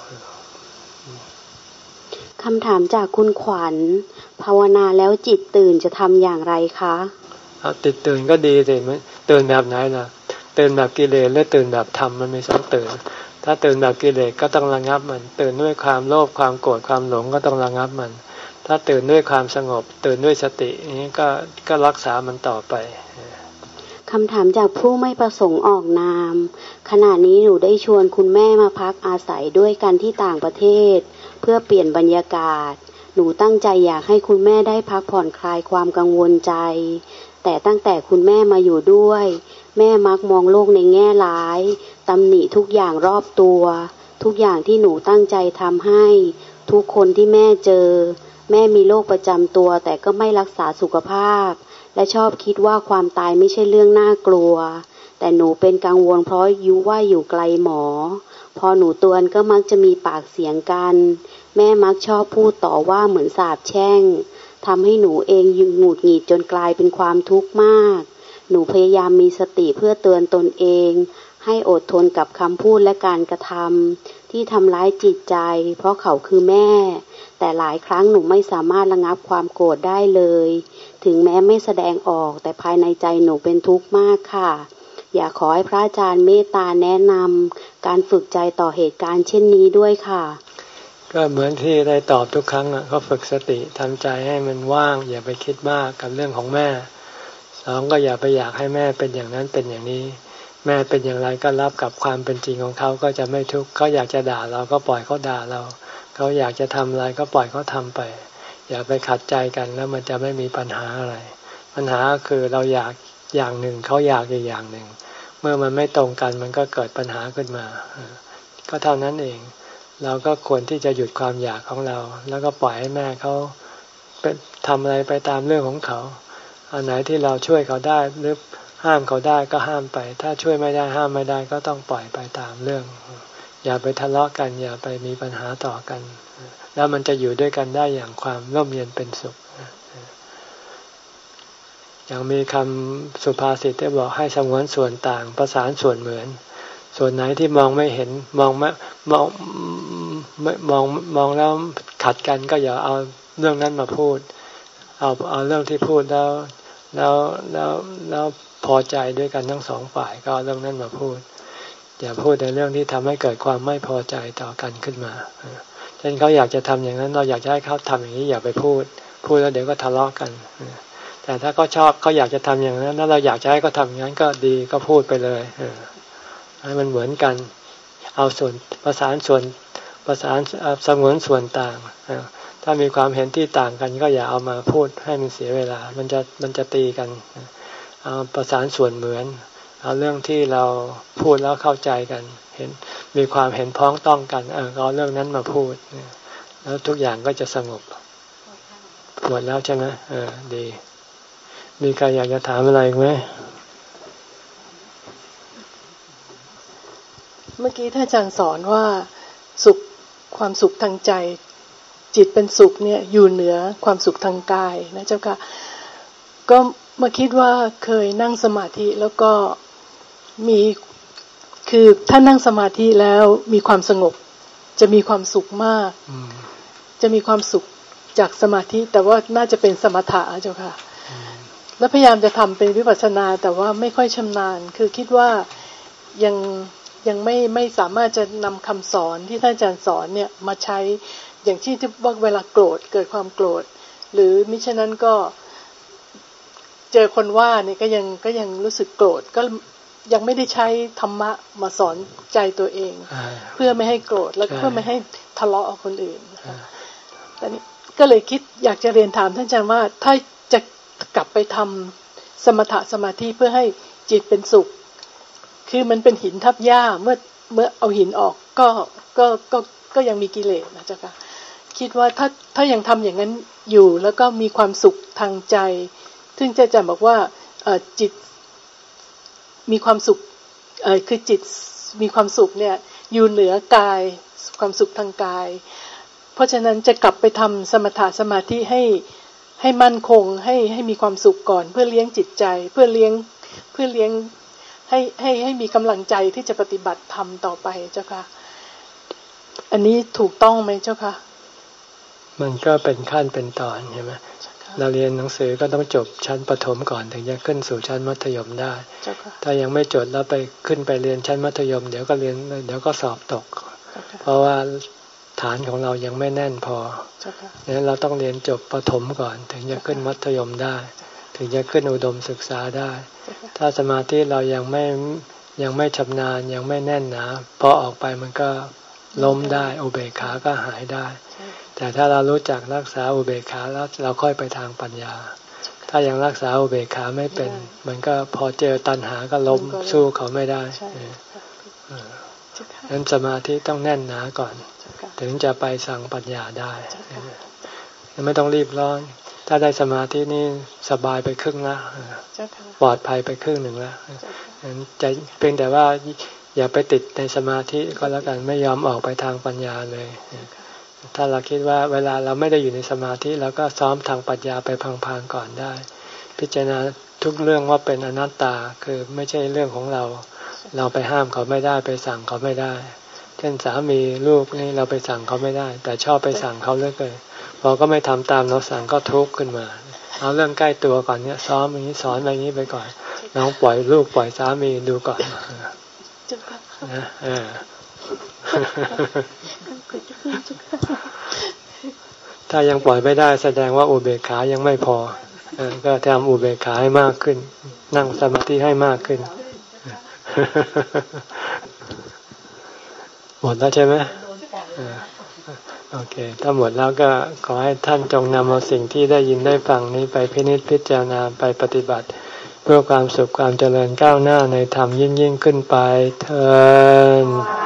คำถามจากคุณขวัญภาวนาแล้วจิตตื่นจะทำอย่างไรคะติดตื่นก็ดีสิตื่นแบบไหนล่ะตื่นแบบกิเลสหรือตื่นแบบธรรมมันมีสองตื่นถ้าตื่นแบบกิเลสก็ต้องระงับมันตื่นด้วยความโลภความโกรธความหลงก็ต้องระงับมันถ้าตื่นด้วยความสงบตื่นด้วยสตินี้ก็ก็รักษามันต่อไปคำถามจากผู้ไม่ประสงค์ออกนามขณะนี้หนูได้ชวนคุณแม่มาพักอาศัยด้วยกันที่ต่างประเทศเพื่อเปลี่ยนบรรยากาศหนูตั้งใจอยากให้คุณแม่ได้พักผ่อนคลายความกังวลใจแต่ตั้งแต่คุณแม่มาอยู่ด้วยแม่มักมองโลกในแง่ร้ายตำหนิทุกอย่างรอบตัวทุกอย่างที่หนูตั้งใจทำให้ทุกคนที่แม่เจอแม่มีโรคประจำตัวแต่ก็ไม่รักษาสุขภาพและชอบคิดว่าความตายไม่ใช่เรื่องน่ากลัวแต่หนูเป็นกังวลเพราะยุว่าอยู่ไกลหมอพอหนูเตือนก็มักจะมีปากเสียงกันแม่มักชอบพูดต่อว่าเหมือนสาปแช่งทำให้หนูเองยึงหงุดหงิดจนกลายเป็นความทุกข์มากหนูพยายามมีสติเพื่อเตือนตนเองให้อดทนกับคำพูดและการกระทำที่ทำร้ายจิตใจเพราะเขาคือแม่แต่หลายครั้งหนูไม่สามารถระงับความโกรธได้เลยถึงแม้ไม่แสดงออกแต่ภายในใจหนูเป็นทุกข์มากค่ะอยากขอให้พระอาจารย์เมตตาแนะนำการฝึกใจต่อเหตุการณ์เช่นนี้ด้วยค่ะก็เหมือนที่ได้ตอบทุกครั้งอ่ะก็ฝึกสติทำใจให้มันว่างอย่าไปคิดมากกับเรื่องของแม่สองก็อย่าไปอยากให้แม่เป็นอย่างนั้นเป็นอย่างนี้แม่เป็นอย่างไรก็รับกับความเป็นจริงของเขาก็จะไม่ทุกข์เขาอยากจะด่าเราก็ปล่อยเขาด่าเราเขาอยากจะทำอะไรก็ปล่อยเขาทำไปอย่าไปขัดใจกันแล้วมันจะไม่มีปัญหาอะไรปัญหาคือเราอยากอย่างหนึ่งเขาอยากอีกอย่างหนึ่งเมื่อมันไม่ตรงกันมันก็เกิดปัญหาขึ้นมาก็เท่านั้นเองเราก็ควรที่จะหยุดความอยากของเราแล้วก็ปล่อยให้แม่เขาเป็นทำอะไรไปตามเรื่องของเขาอันไหนที่เราช่วยเขาได้หรือห้ามเขาได้ก็ห้ามไปถ้าช่วยไม่ได้ห้ามไม่ได้ก็ต้องปล่อยไปตามเรื่องอย่าไปทะเลาะกันอย่าไปมีปัญหาต่อกันแล้วมันจะอยู่ด้วยกันได้อย่างความร่มเย็นเป็นสุขอย่างมีคำสุภาษิตที่บอกให้สงวนส่วนต่างประสานส่วนเหมือนส่วนไหนที่มองไม่เห็นมองไม่มองไม่มองมองแล้วขัดกันก็อย่าเอาเรื่องนั้นมาพูดเอาเอาเรื่องที่พูดแล้วแล้วแล้วแล้วพอใจด้วยกันทั้งสองฝ่ายก็เอาเรื่องนั้นมาพูดอย่าพูดในเรื่องที่ทำให้เกิดความไม่พอใจต่อกันขึ้นมาเช่นเขาอยากจะทำอย่างนั้นเราอยากจะให้เขาทำอย่างนี้อย่าไปพูดพูดแล้วเดี๋ยวก็ทะเลาะกันแต่ถ้าเขาชอบเขาอยากจะทำอย่างนั้นแล้วเราอยากจะให้เขาทำอย่างนั้นก็ดีก็พูดไปเลยให้มันเหมือนกันเอาส่วนประสานส่วนประสานสงวนส่วนต่างถ้ามีความเห็นที่ต่างกันก็อย่าเอามาพูดให้มันเสียเวลามันจะมันจะตีกันเอาประสานส่วนเหมือนเอาเรื่องที่เราพูดแล้วเข้าใจกันเห็นมีความเห็นพ้องต้องกันเออเอาเรื่องนั้นมาพูดแล้วทุกอย่างก็จะสงบหมดแล้วใช่ไหมเออดีมีใครอยากจะถามอะไรไหมเมื่อกี้ท่านอาจารย์สอนว่าสุขความสุขทางใจจิตเป็นสุขเนี่ยอยู่เหนือความสุขทางกายนะเจ้าค่ะก็มาคิดว่าเคยนั่งสมาธิแล้วก็มีคือถ้านั่งสมาธิแล้วมีความสงบจะมีความสุขมากจะมีความสุขจากสมาธิแต่ว่าน่าจะเป็นสมถะเจ้าค่ะแล้วพยายามจะทำเป็นวิปัสสนาแต่ว่าไม่ค่อยชำนาญคือคิดว่ายังยังไม่ไม่สามารถจะนำคำสอนที่ท่านอาจารย์สอนเนี่ยมาใช้อย่างที่ที่ว่าเวลาโกรธเกิดความโกรธหรือมิฉะนั้นก็เจอคนว่าเนี่ยก็ยังก็ยังรู้สึกโกรธก็ยังไม่ได้ใช้ธรรมะมาสอนใจตัวเองเพื่อไม่ให้โกรธแล้วเพื่อไม่ให้ทะเลาะกับคนอื่นแต่นี้ก็เลยคิดอยากจะเรียนถามท่านอาจารย์ว่าถ้าจะกลับไปทำสมถะสมาธิเพื่อให้จิตเป็นสุขคือมันเป็นหินทับหญ้าเมื่อเมื่อเอาหินออกก็ก็ก็ก็ยังมีกิเลสนะเจ้าค่ะคิดว่าถ้าถ้ายังทำอย่างนั้นอยู่แล้วก็มีความสุขทางใจซึ่งจะจะบอกว่าจิตมีความสุขคือจิตมีความสุขเนี่ยอยู่เหนือกายความสุขทางกายเพราะฉะนั้นจะกลับไปทำสมถะสมาธิให้ให้มั่นคงให้ให้มีความสุขก่อนเพื่อเลี้ยงจิตใจเพื่อเลี้ยงเพื่อเลี้ยงให้ให้ให้มีกำลังใจที่จะปฏิบัติธรรมต่อไปเจ้าค่ะอันนี้ถูกต้องไหมเจ้าค่ะมันก็เป็นขั้นเป็นตอนใช่ไหมเราเรียนหนังสือก็ต้องจบชั้นประถมก่อนถึงจะขึ้นสู่ชั้นมัธยมได้ถ้ายังไม่จบแล้วไปขึ้นไปเรียนชั้นมัธยมเดี๋ยวก็เรียนเดี๋ยวก็สอบตกเพราะว่าฐานของเรายังไม่แน่นพอดังนั้นเราต้องเรียนจบประถมก่อนถึงจะขึ้นมัธยมได้ถึงจะขึ้นอุดมศึกษาได้ถ้าสมาธิเรายังไม่ยังไม่ชำนาญยังไม่แน่นหนาพอออกไปมันก็ล้มได้อุเบกขาก็หายได้แต่ถ้าเรารู้จักรักษาอุเบกขาแล้วเราค่อยไปทางปัญญาถ้ายังรักษาอุเบกขาไม่เป็นมันก็พอเจอตัณหาก็ล้มสู้เขาไม่ได้ดังนั้นสมาธิต้องแน่นหนาก่อนถึงจะไปสั่งปัญญาได้ไม่ต้องรีบร้อนถ้าได้สมาธินี่สบายไปครึ่งละปลอดภัยไปครึ่งหนึ่งแล้วใจเพียงแต่ว่าอย่าไปติดในสมาธิก็แล้วกันไม่ยอมออกไปทางปัญญาเลยถ้าเราคิดว่าเวลาเราไม่ได้อยู่ในสมาธิเราก็ซ้อมทางปัญญาไปพังๆก่อนได้พิจารณาทุกเรื่องว่าเป็นอนัตตาคือไม่ใช่เรื่องของเราเราไปห้ามเขาไม่ได้ไปสั่งเขาไม่ได้ช่นสามีลูกนี่เราไปสั่งเขาไม่ได้แต่ชอบไปสั่งเขาเรื่อยๆพอก็ไม่ทำตามเราสั่งก็ทุกข์ขึ้นมาเอาเรื่องใกล้ตัวก่อนเนี่ยซ้อมอย่างนี้สอนอะไรอย่างนี้ไปก่อนลองปล่อยลูกปล่อยสามีดูก่อนนะเออถ้ายังปล่อยไม่ได้แสดงว่าอุเบกขายังไม่พอก็ทำอุเบกขาให้มากขึ้นนั่งสมาธิให้มากขึ้นหมดแล้วใช่ไหมโอเคถ้าหมดแล้วก็ขอให้ท่านจงนำเอาสิ่งที่ได้ยินได้ฟังนี้ไปพินิจพิจารณาไปปฏิบัติเพื่อความสุขความเจริญก้าวหน้าในธรรมยิ่งยิ่งขึ้นไปเถิด